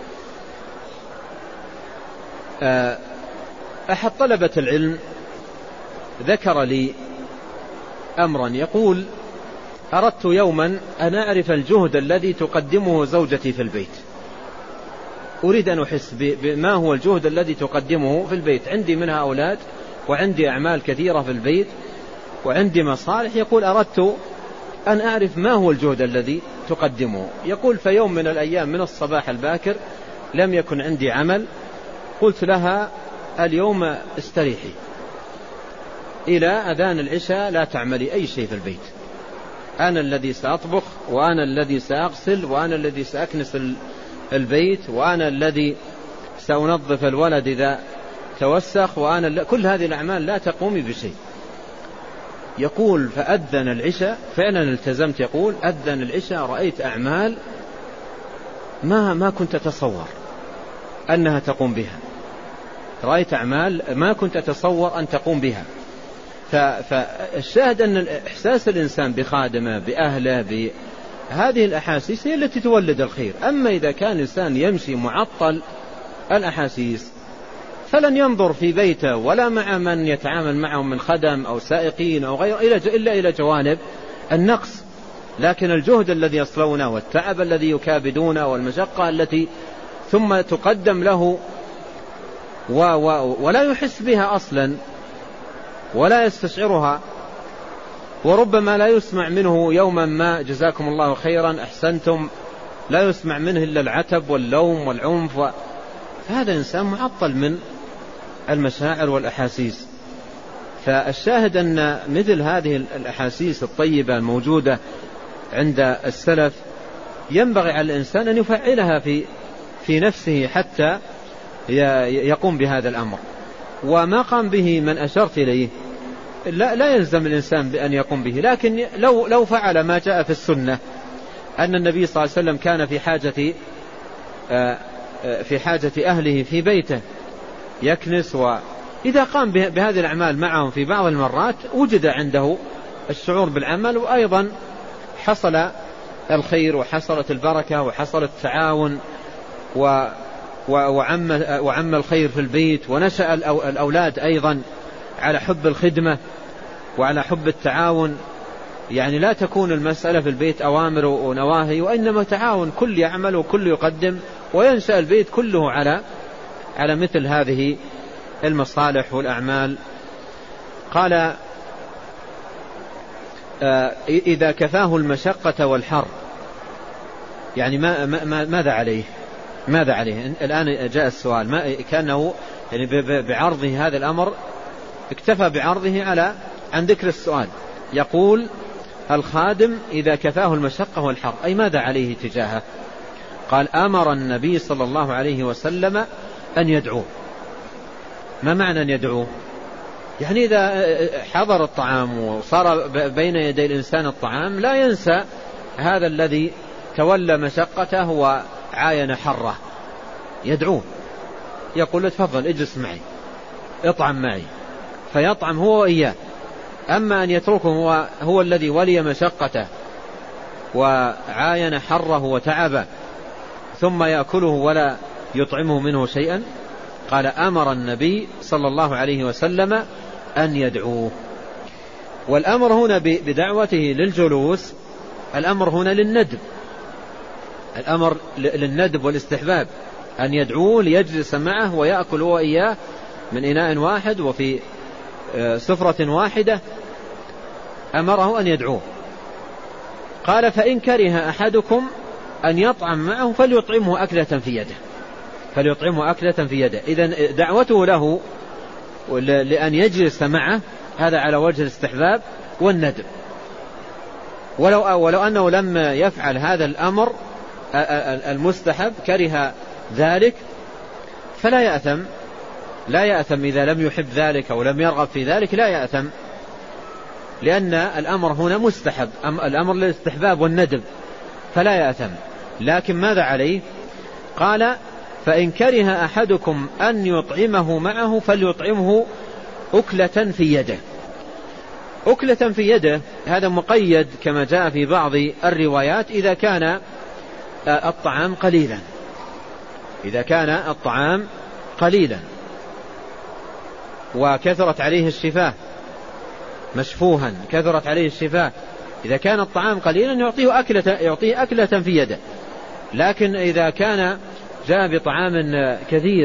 أحد طلبة العلم ذكر لي أمرا، يقول أردت يوما أن أعرف الجهد الذي تقدمه زوجتي في البيت، أريد أن أحس بما هو الجهد الذي تقدمه في البيت، عندي منها أولاد وعندي أعمال كثيرة في البيت وعندي مصالح. يقول أردت أن أعرف ما هو الجهد الذي تقدمه. يقول في يوم من الأيام من الصباح الباكر لم يكن عندي عمل، قلت لها اليوم استريحي إلى أذان العشاء لا تعملي أي شيء في البيت، أنا الذي سأطبخ وأنا الذي سأغسل وأنا الذي سأكنس البيت وأنا الذي سأنظف الولد إذا توسخ وأنا كل هذه الأعمال لا تقومي بشيء. يقول فأذن العشاء، فعلا التزمت. يقول أذن العشاء رأيت أعمال ما ما كنت أتصور أنها تقوم بها، رأيت أعمال ما كنت أتصور أن تقوم بها. فالشاهد أن إحساس الإنسان بخادمه بأهله بهذه الأحاسيس هي التي تولد الخير. أما إذا كان الإنسان يمشي معطل الأحاسيس فلن ينظر في بيته ولا مع من يتعامل معهم من خدم أو سائقين أو غيره إلا إلى جوانب النقص لكن الجهد الذي يصلونه والتعب الذي يكابدونه والمشقة التي ثم تقدم له و و ولا يحس بها أصلا ولا يستشعرها، وربما لا يسمع منه يوما ما جزاكم الله خيرا أحسنتم، لا يسمع منه إلا العتب واللوم والعنف، فهذا إنسان معطل من المشاعر والأحاسيس. فالشاهد أن مثل هذه الأحاسيس الطيبة الموجودة عند السلف ينبغي على الإنسان أن يفعلها في في نفسه حتى يقوم بهذا الأمر. وما قام به من أشرت إليه لا, لا يلزم الإنسان بأن يقوم به، لكن لو, لو فعل ما جاء في السنة أن النبي صلى الله عليه وسلم كان في حاجة في حاجة أهله في بيته يكنس، وإذا قام بهذه الأعمال معهم في بعض المرات وجد عنده الشعور بالعمل، وأيضا حصل الخير وحصلت البركة وحصل التعاون و وعم, وعم الخير في البيت، ونشأ الأولاد أيضا على حب الخدمة وعلى حب التعاون. يعني لا تكون المسألة في البيت أوامر ونواهي، وإنما تعاون، كل يعمل وكل يقدم، وينشأ البيت كله على على مثل هذه المصالح والأعمال. قال إذا كفاه المشقة والحر، يعني ما ما ماذا عليه ماذا عليه الآن جاء السؤال، ما كانه يعني بعرضه هذا الأمر اكتفى بعرضه على عن ذكر السؤال. يقول الخادم إذا كفاه المشقة والحر، أي ماذا عليه تجاهه؟ قال أمر النبي صلى الله عليه وسلم أن يدعوه. ما معنى أن يدعوه؟ يعني إذا حضر الطعام وصار بين يدي الإنسان الطعام لا ينسى هذا الذي تولى مشقته وعاين حره، يدعوه، يقول له تفضل اجلس معي اطعم معي، فيطعم هو وإياه. أما أن يتركه هو, هو الذي ولي مشقته وعاين حره وتعبه ثم يأكله ولا يطعمه منه شيئا، قال أمر النبي صلى الله عليه وسلم أن يدعوه. والأمر هنا بدعوته للجلوس، الأمر هنا للندب، الأمر للندب والاستحباب، أن يدعوه ليجلس معه ويأكل وإياه من إناء واحد وفي سفرة واحدة، أمره أن يدعوه. قال فإن كره أحدكم أن يطعم معه فليطعمه أكلة في يده، فليطعمه أكلة في يده. إذن دعوته له لأن يجلس معه هذا على وجه الاستحباب والندب، ولو, ولو أنه لم يفعل هذا الأمر المستحب كره ذلك فلا يأثم، لا يأثم إذا لم يحب ذلك أو لم يرغب في ذلك لا يأثم، لأن الأمر هنا مستحب، الأمر للاستحباب والندب فلا يأثم. لكن ماذا عليه؟ قال فإن كره أحدكم أن يطعمه معه فليطعمه أكلة في يده. أكلة في يده هذا مقيد كما جاء في بعض الروايات إذا كان الطعام قليلا، إذا كان الطعام قليلا وكثرت عليه الشفاه، مشفوها كثرت عليه الشفاه، إذا كان الطعام قليلا يعطيه أكلة, يعطيه أكلة في يده. لكن إذا كان جاء بطعام كثير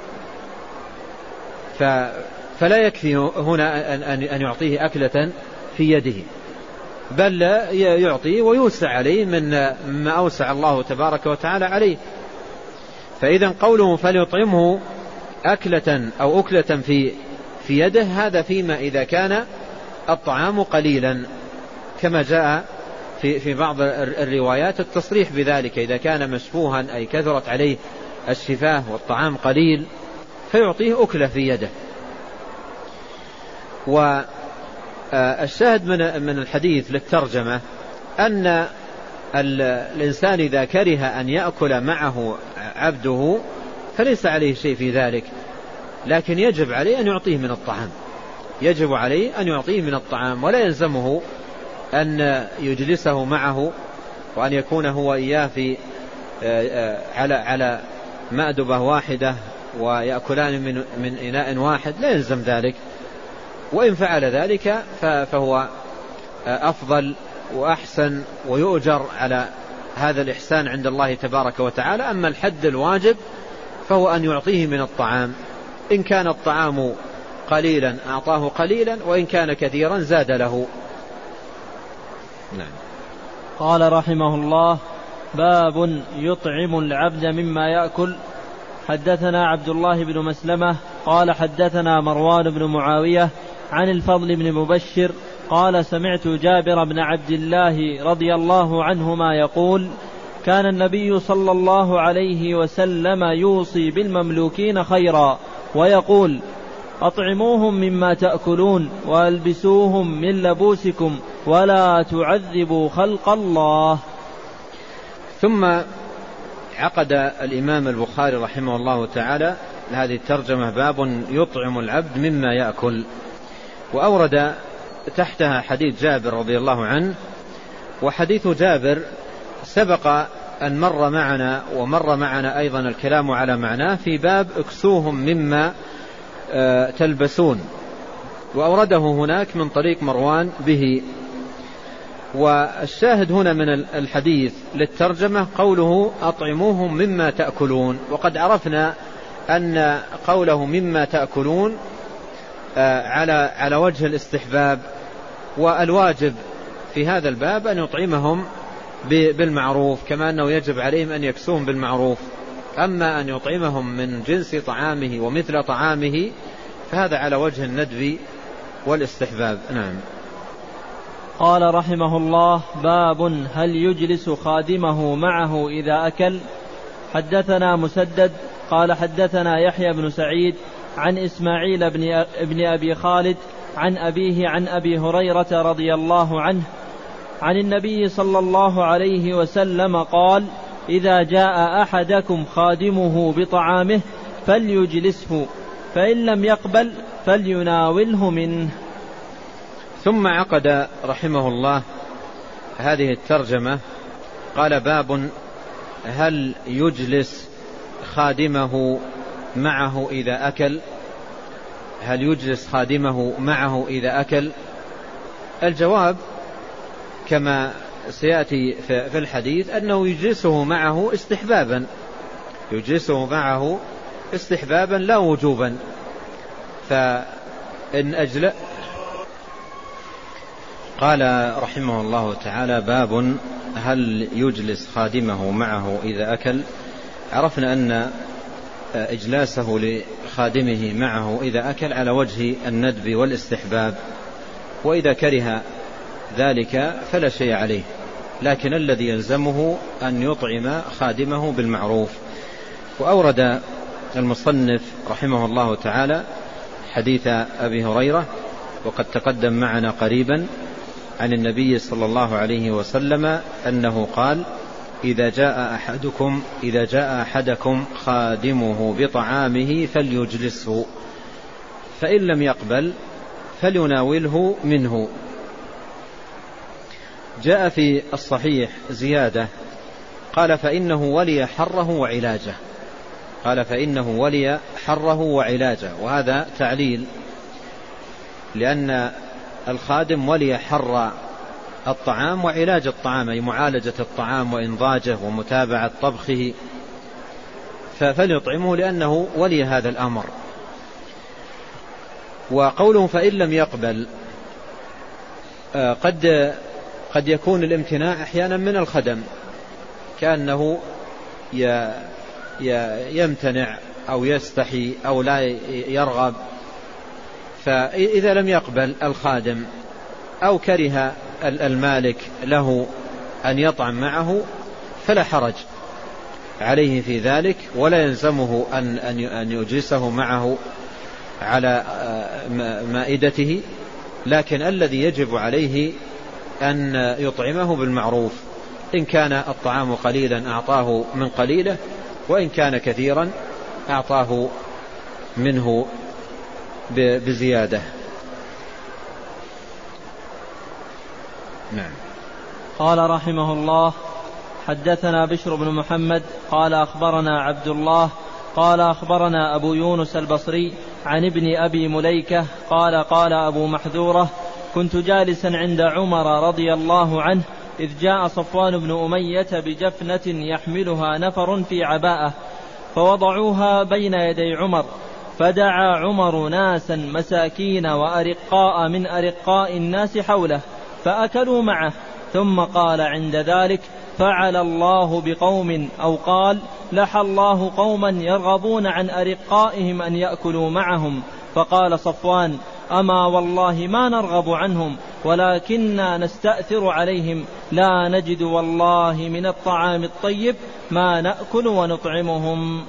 فلا يكفي هنا أن يعطيه أكلة في يده، بل يعطيه ويوسع عليه من ما أوسع الله تبارك وتعالى عليه. فإذا قوله فليطعمه أكلة أو أكلة في في يده هذا فيما إذا كان الطعام قليلا، كما جاء في في بعض الروايات التصريح بذلك، إذا كان مشفوها أي كثرت عليه الشفاه والطعام قليل فيعطيه أكلة في يده. والشاهد من من الحديث للترجمة أن الإنسان إذا كره أن يأكل معه عبده فليس عليه شيء في ذلك، لكن يجب عليه أن يعطيه من الطعام، يجب عليه أن يعطيه من الطعام، ولا يلزمه أن يجلسه معه وأن يكون هو إياه في على على مأدبة واحدة ويأكلان من من إناء واحد، لا يلزم ذلك. وإن فعل ذلك فهو أفضل وأحسن ويؤجر على هذا الإحسان عند الله تبارك وتعالى. أما الحد الواجب فهو أن يعطيه من الطعام، إن كان الطعام قليلا أعطاه قليلا، وإن كان كثيرا زاد له. نعم. قال رحمه الله: باب يطعم العبد مما يأكل. حدثنا عبد الله بن مسلمة قال حدثنا مروان بن معاوية عن الفضل بن مبشر قال سمعت جابر بن عبد الله رضي الله عنهما يقول: كان النبي صلى الله عليه وسلم يوصي بالمملوكين خيرا ويقول: أطعموهم مما تأكلون وألبسوهم من لبوسكم ولا تعذبوا خلق الله. ثم عقد الإمام البخاري رحمه الله تعالى هذه الترجمة: باب يطعم العبد مما يأكل، وأورد تحتها حديث جابر رضي الله عنه. وحديث جابر سبق أن مر معنا، ومر معنا أيضا الكلام على معناه في باب اكسوهم مما تلبسون، وأورده هناك من طريق مروان به. والشاهد هنا من الحديث للترجمة قوله: أطعموهم مما تأكلون. وقد عرفنا أن قوله مما تأكلون على على وجه الاستحباب، والواجب في هذا الباب أن يطعمهم بالمعروف، كما أنه يجب عليهم أن يكسوهم بالمعروف. أما أن يطعمهم من جنس طعامه ومثل طعامه فهذا على وجه الندب والاستحباب. نعم. قال رحمه الله: باب هل يجلس خادمه معه إذا أكل. حدثنا مسدد قال حدثنا يحيى بن سعيد عن إسماعيل بن, بن أبي خالد عن أبيه عن أبي هريرة رضي الله عنه عن النبي صلى الله عليه وسلم قال: إذا جاء أحدكم خادمه بطعامه فليجلسه، فإن لم يقبل فليناوله منه. ثم عقد رحمه الله هذه الترجمة قال: باب هل يجلس خادمه معه إذا أكل. هل يجلس خادمه معه إذا أكل؟ الجواب كما سيأتي في الحديث أنه يجلسه معه استحبابا، يجلسه معه استحبابا لا وجوبا. فإن أجل قال رحمه الله تعالى: باب هل يجلس خادمه معه إذا أكل. عرفنا أن إجلاسه لخادمه معه إذا أكل على وجه الندب والاستحباب، وإذا كره ذلك فلا شيء عليه، لكن الذي يلزمه أن يطعم خادمه بالمعروف. وأورد المصنف رحمه الله تعالى حديث أبي هريرة، وقد تقدم معنا قريبا عن النبي صلى الله عليه وسلم أنه قال: إذا جاء أحدكم إذا جاء أحدكم خادمه بطعامه فليجلسه، فإن لم يقبل فليناوله منه. جاء في الصحيح زيادة قال: فإنه ولي حره وعلاجه. قال: فإنه ولي حره وعلاجه، وهذا تعليل، لأن الخادم ولي حر الطعام وعلاج الطعام، أي معالجة الطعام وإنضاجه ومتابعة طبخه، فليطعمه لأنه ولي هذا الأمر. وقوله فإن لم يقبل، قد قد يكون الامتناع أحيانا من الخدم، كأنه يمتنع أو يستحي أو لا يرغب. فإذا لم يقبل الخادم أو كره المالك له أن يطعم معه فلا حرج عليه في ذلك، ولا يلزمه أن يجلسه معه على مائدته، لكن الذي يجب عليه أن يطعمه بالمعروف. إن كان الطعام قليلا أعطاه من قليله، وإن كان كثيرا أعطاه منه بزيادة. نعم. قال رحمه الله: حدثنا بشر بن محمد قال أخبرنا عبد الله قال أخبرنا أبو يونس البصري عن ابن أبي مليكة قال: قال أبو محذورة: كنت جالسا عند عمر رضي الله عنه إذ جاء صفوان بن أمية بجفنة يحملها نفر في عباءة فوضعوها بين يدي عمر، فدعا عمر ناسا مساكين وأرقاء من أرقاء الناس حوله فأكلوا معه، ثم قال عند ذلك: فعل الله بقوم، أو قال: لحى الله قوما يرغبون عن أرقائهم أن يأكلوا معهم. فقال صفوان: أما والله ما نرغب عنهم، ولكننا نستأثر عليهم، لا نجد والله من الطعام الطيب ما نأكل ونطعمهم.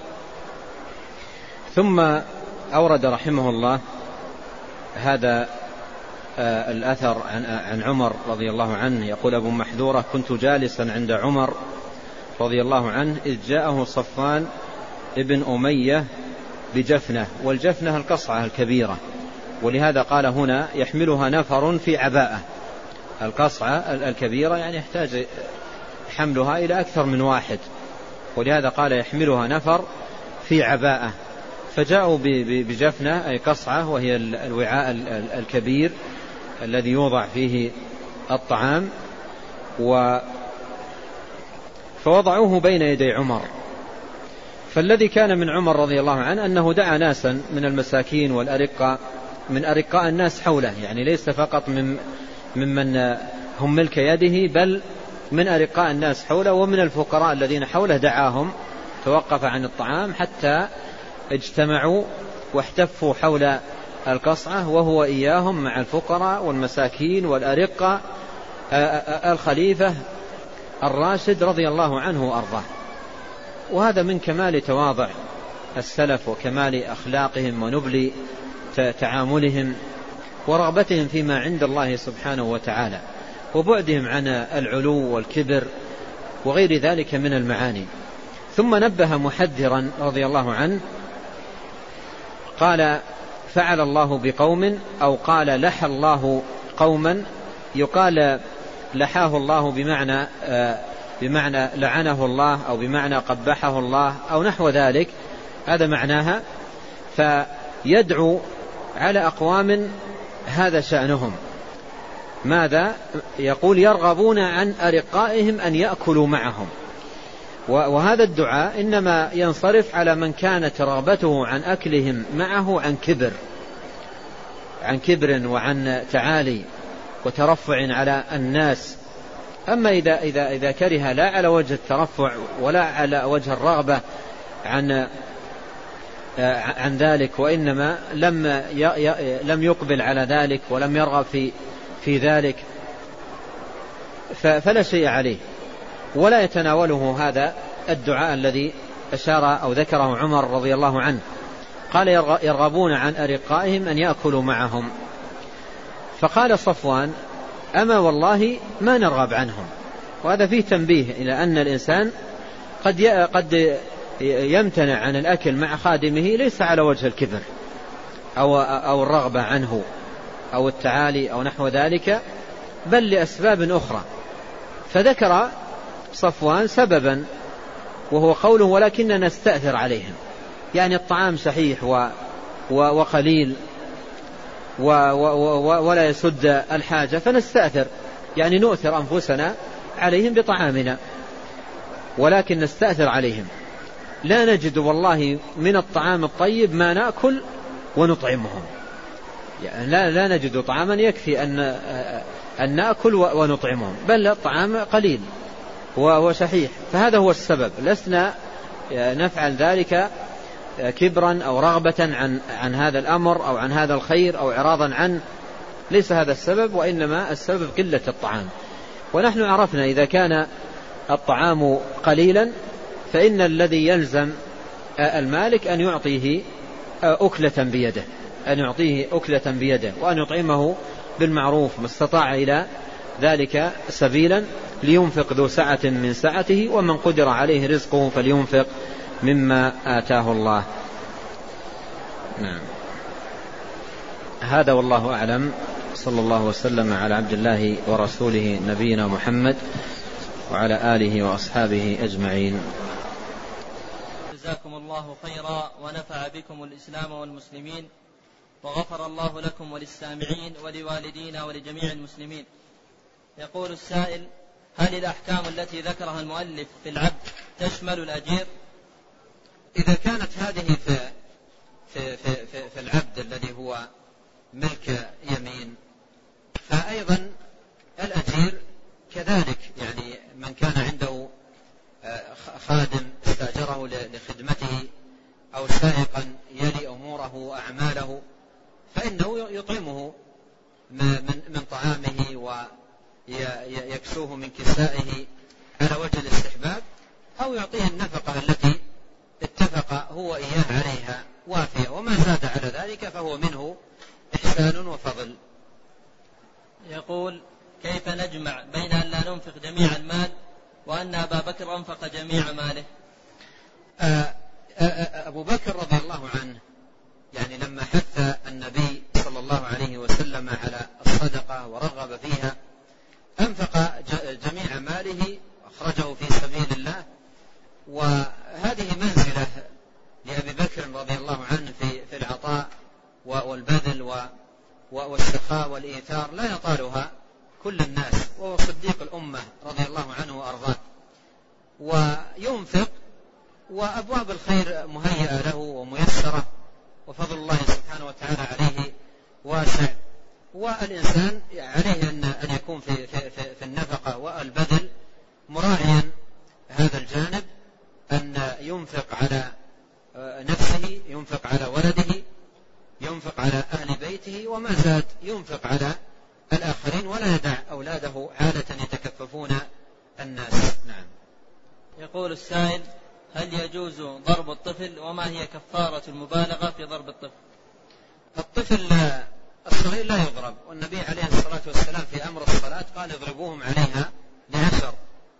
ثم أورد رحمه الله هذا آه الأثر عن, عن عمر رضي الله عنه. يقول أبو محذورة: كنت جالسا عند عمر رضي الله عنه إذ جاءه صفوان ابن أمية بجفنة، والجفنة القصعة الكبيرة، ولهذا قال هنا يحملها نفر في عباءة. القصعة الكبيرة يعني يحتاج حملها إلى أكثر من واحد، ولهذا قال يحملها نفر في عباءة. فجاءوا بجفنة أي قصعة، وهي الوعاء الكبير الذي يوضع فيه الطعام، فوضعوه بين يدي عمر. فالذي كان من عمر رضي الله عنه أنه دعا ناسا من المساكين والأرقاء من أرقاء الناس حوله، يعني ليس فقط من ممن هم ملك يده، بل من أرقاء الناس حوله ومن الفقراء الذين حوله دعاهم، توقف عن الطعام حتى اجتمعوا واحتفوا حول القصعة، وهو إياهم مع الفقراء والمساكين والأرقاء الخليفة الراشد رضي الله عنه وأرضاه. وهذا من كمال تواضع السلف وكمال أخلاقهم ونبل تعاملهم ورغبتهم فيما عند الله سبحانه وتعالى، وبعدهم عن العلو والكبر وغير ذلك من المعاني. ثم نبه محذرا رضي الله عنه قال: فعل الله بقوم، أو قال لحى الله قوما. يقال لحاه الله بمعنى بمعنى لعنه الله، أو بمعنى قبحه الله، أو نحو ذلك، هذا معناها. فيدعو على أقوام هذا شأنهم. ماذا يقول؟ يرغبون عن أرقائهم أن يأكلوا معهم. وهذا الدعاء إنما ينصرف على من كانت رغبته عن أكلهم معه عن كبر عن كبر وعن تعالي وترفع على الناس. أما إذا, إذا, إذا كره لا على وجه الترفع ولا على وجه الرغبة عن عن ذلك، وإنما لم لم يقبل على ذلك ولم يرغب في في ذلك، فلا شيء عليه، ولا يتناوله هذا الدعاء الذي أشار أو ذكره عمر رضي الله عنه. قال: يرغبون عن أرقائهم أن يأكلوا معهم. فقال صفوان: أما والله ما نرغب عنهم. وهذا فيه تنبيه إلى أن الإنسان قد قد يمتنع عن الأكل مع خادمه ليس على وجه الكبر أو أو الرغبة عنه أو التعالي أو نحو ذلك، بل لأسباب أخرى. فذكر صفوان سببا، وهو قوله: ولكننا نستأثر عليهم، يعني الطعام شحيح و وقليل و و ولا يسد الحاجة، فنستأثر، يعني نؤثر أنفسنا عليهم بطعامنا، ولكن نستأثر عليهم، لا نجد والله من الطعام الطيب ما نأكل ونطعمهم. يعني لا, لا نجد طعاما يكفي أن, أن نأكل ونطعمهم، بل الطعام قليل وشحيح. فهذا هو السبب، لسنا نفعل ذلك كبرا أو رغبة عن, عن هذا الأمر أو عن هذا الخير أو إعراضا عنه، ليس هذا السبب، وإنما السبب قلة الطعام. ونحن عرفنا إذا كان الطعام قليلا فإن الذي يلزم المالك أن يعطيه أكلة بيده أن يعطيه أكلة بيده وأن يطعمه بالمعروف ما استطاع إلى ذلك سبيلا، لينفق ذو سعة من سعته، ومن قدر عليه رزقه فلينفق مما آتاه الله. نعم. هذا والله أعلم. صلى الله وسلم على عبد الله ورسوله نبينا محمد وعلى آله وأصحابه أجمعين. جزاكم الله خيرا ونفع بكم الإسلام والمسلمين. وغفر الله لكم وللسامعين ولوالدينا ولجميع المسلمين. يقول السائل: هل الأحكام التي ذكرها المؤلف في العبد تشمل الأجير؟ إذا كانت هذه في, في, في, في, في العبد الذي هو ملك يمين، فأيضا الأجير كذلك، يعني من كان عنده خادم استأجره لخدمته أو سائقا يلي أموره وأعماله، فإنه يطعمه من طعامه ويكسوه من كسائه على وجه الاستحباب، أو يعطيه النفقة التي اتفق هو إياه عليها وافية، وما زاد على ذلك فهو منه إحسان وفضل. يقول: كيف نجمع بين أن لا ننفق جميع المال وأن أبا بكر أنفق جميع ماله؟ أبو بكر رضي الله عنه يعني لما حث النبي صلى الله عليه وسلم على الصدقة ورغب فيها أنفق جميع ماله أخرجه في سبيل الله، وهذه منزلة لأبي بكر رضي الله عنه في في العطاء والبذل والسخاء والإيثار لا يطالها كل الناس، وهو صديق الأمة رضي الله عنه وأرضاه، وينفق وأبواب الخير مهيئة له وميسرة، وفضل الله سبحانه وتعالى عليه واسع، والإنسان عليه أن يكون في, في, في, في النفقة والبذل مراعيا هذا الجانب، أن ينفق على نفسه، ينفق على ولده، ينفق على أهل بيته، وما زاد ينفق على الآخرين، ولا يدع أولاده عادة يتكففون الناس. نعم. يقول السائل: هل يجوز ضرب الطفل، وما هي كفارة المبالغة في ضرب الطفل؟ الطفل الصغير لا يضرب، والنبي عليه الصلاة والسلام في أمر الصلاة قال: اضربوهم عليها لعشر،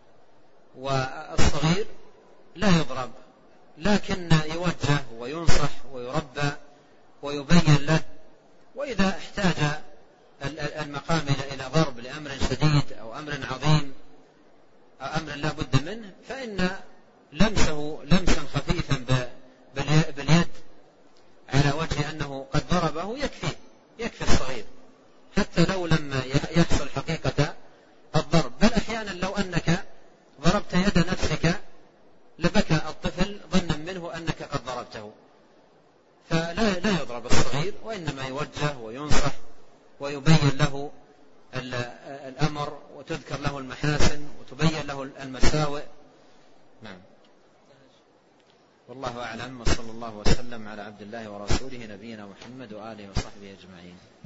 والصغير لا يضرب، لكن يوجه وينصح ويربى ويبين له، وإذا احتاج المقام إلى ضرب لأمر شديد أو أمر عظيم أو أمر لا بد منه، فإن لمسه لمسا خفيفا باليد على وجه أنه قد ضربه يكفي يكفي الصغير، حتى لو لم يحصل حقيقة الضرب. بل أحيانا لو أنك ضربت يد نفسك لبكى الطفل ظنا منه أنك قد ضربته، فلا لا يضرب الصغير، وإنما يوجه وينصح ويبين له الأمر، وتذكر له المحاسن وتبين له المساوئ. نعم. والله أعلم، وصلى الله وسلم على عبد الله ورسوله نبينا محمد وآله وصحبه أجمعين.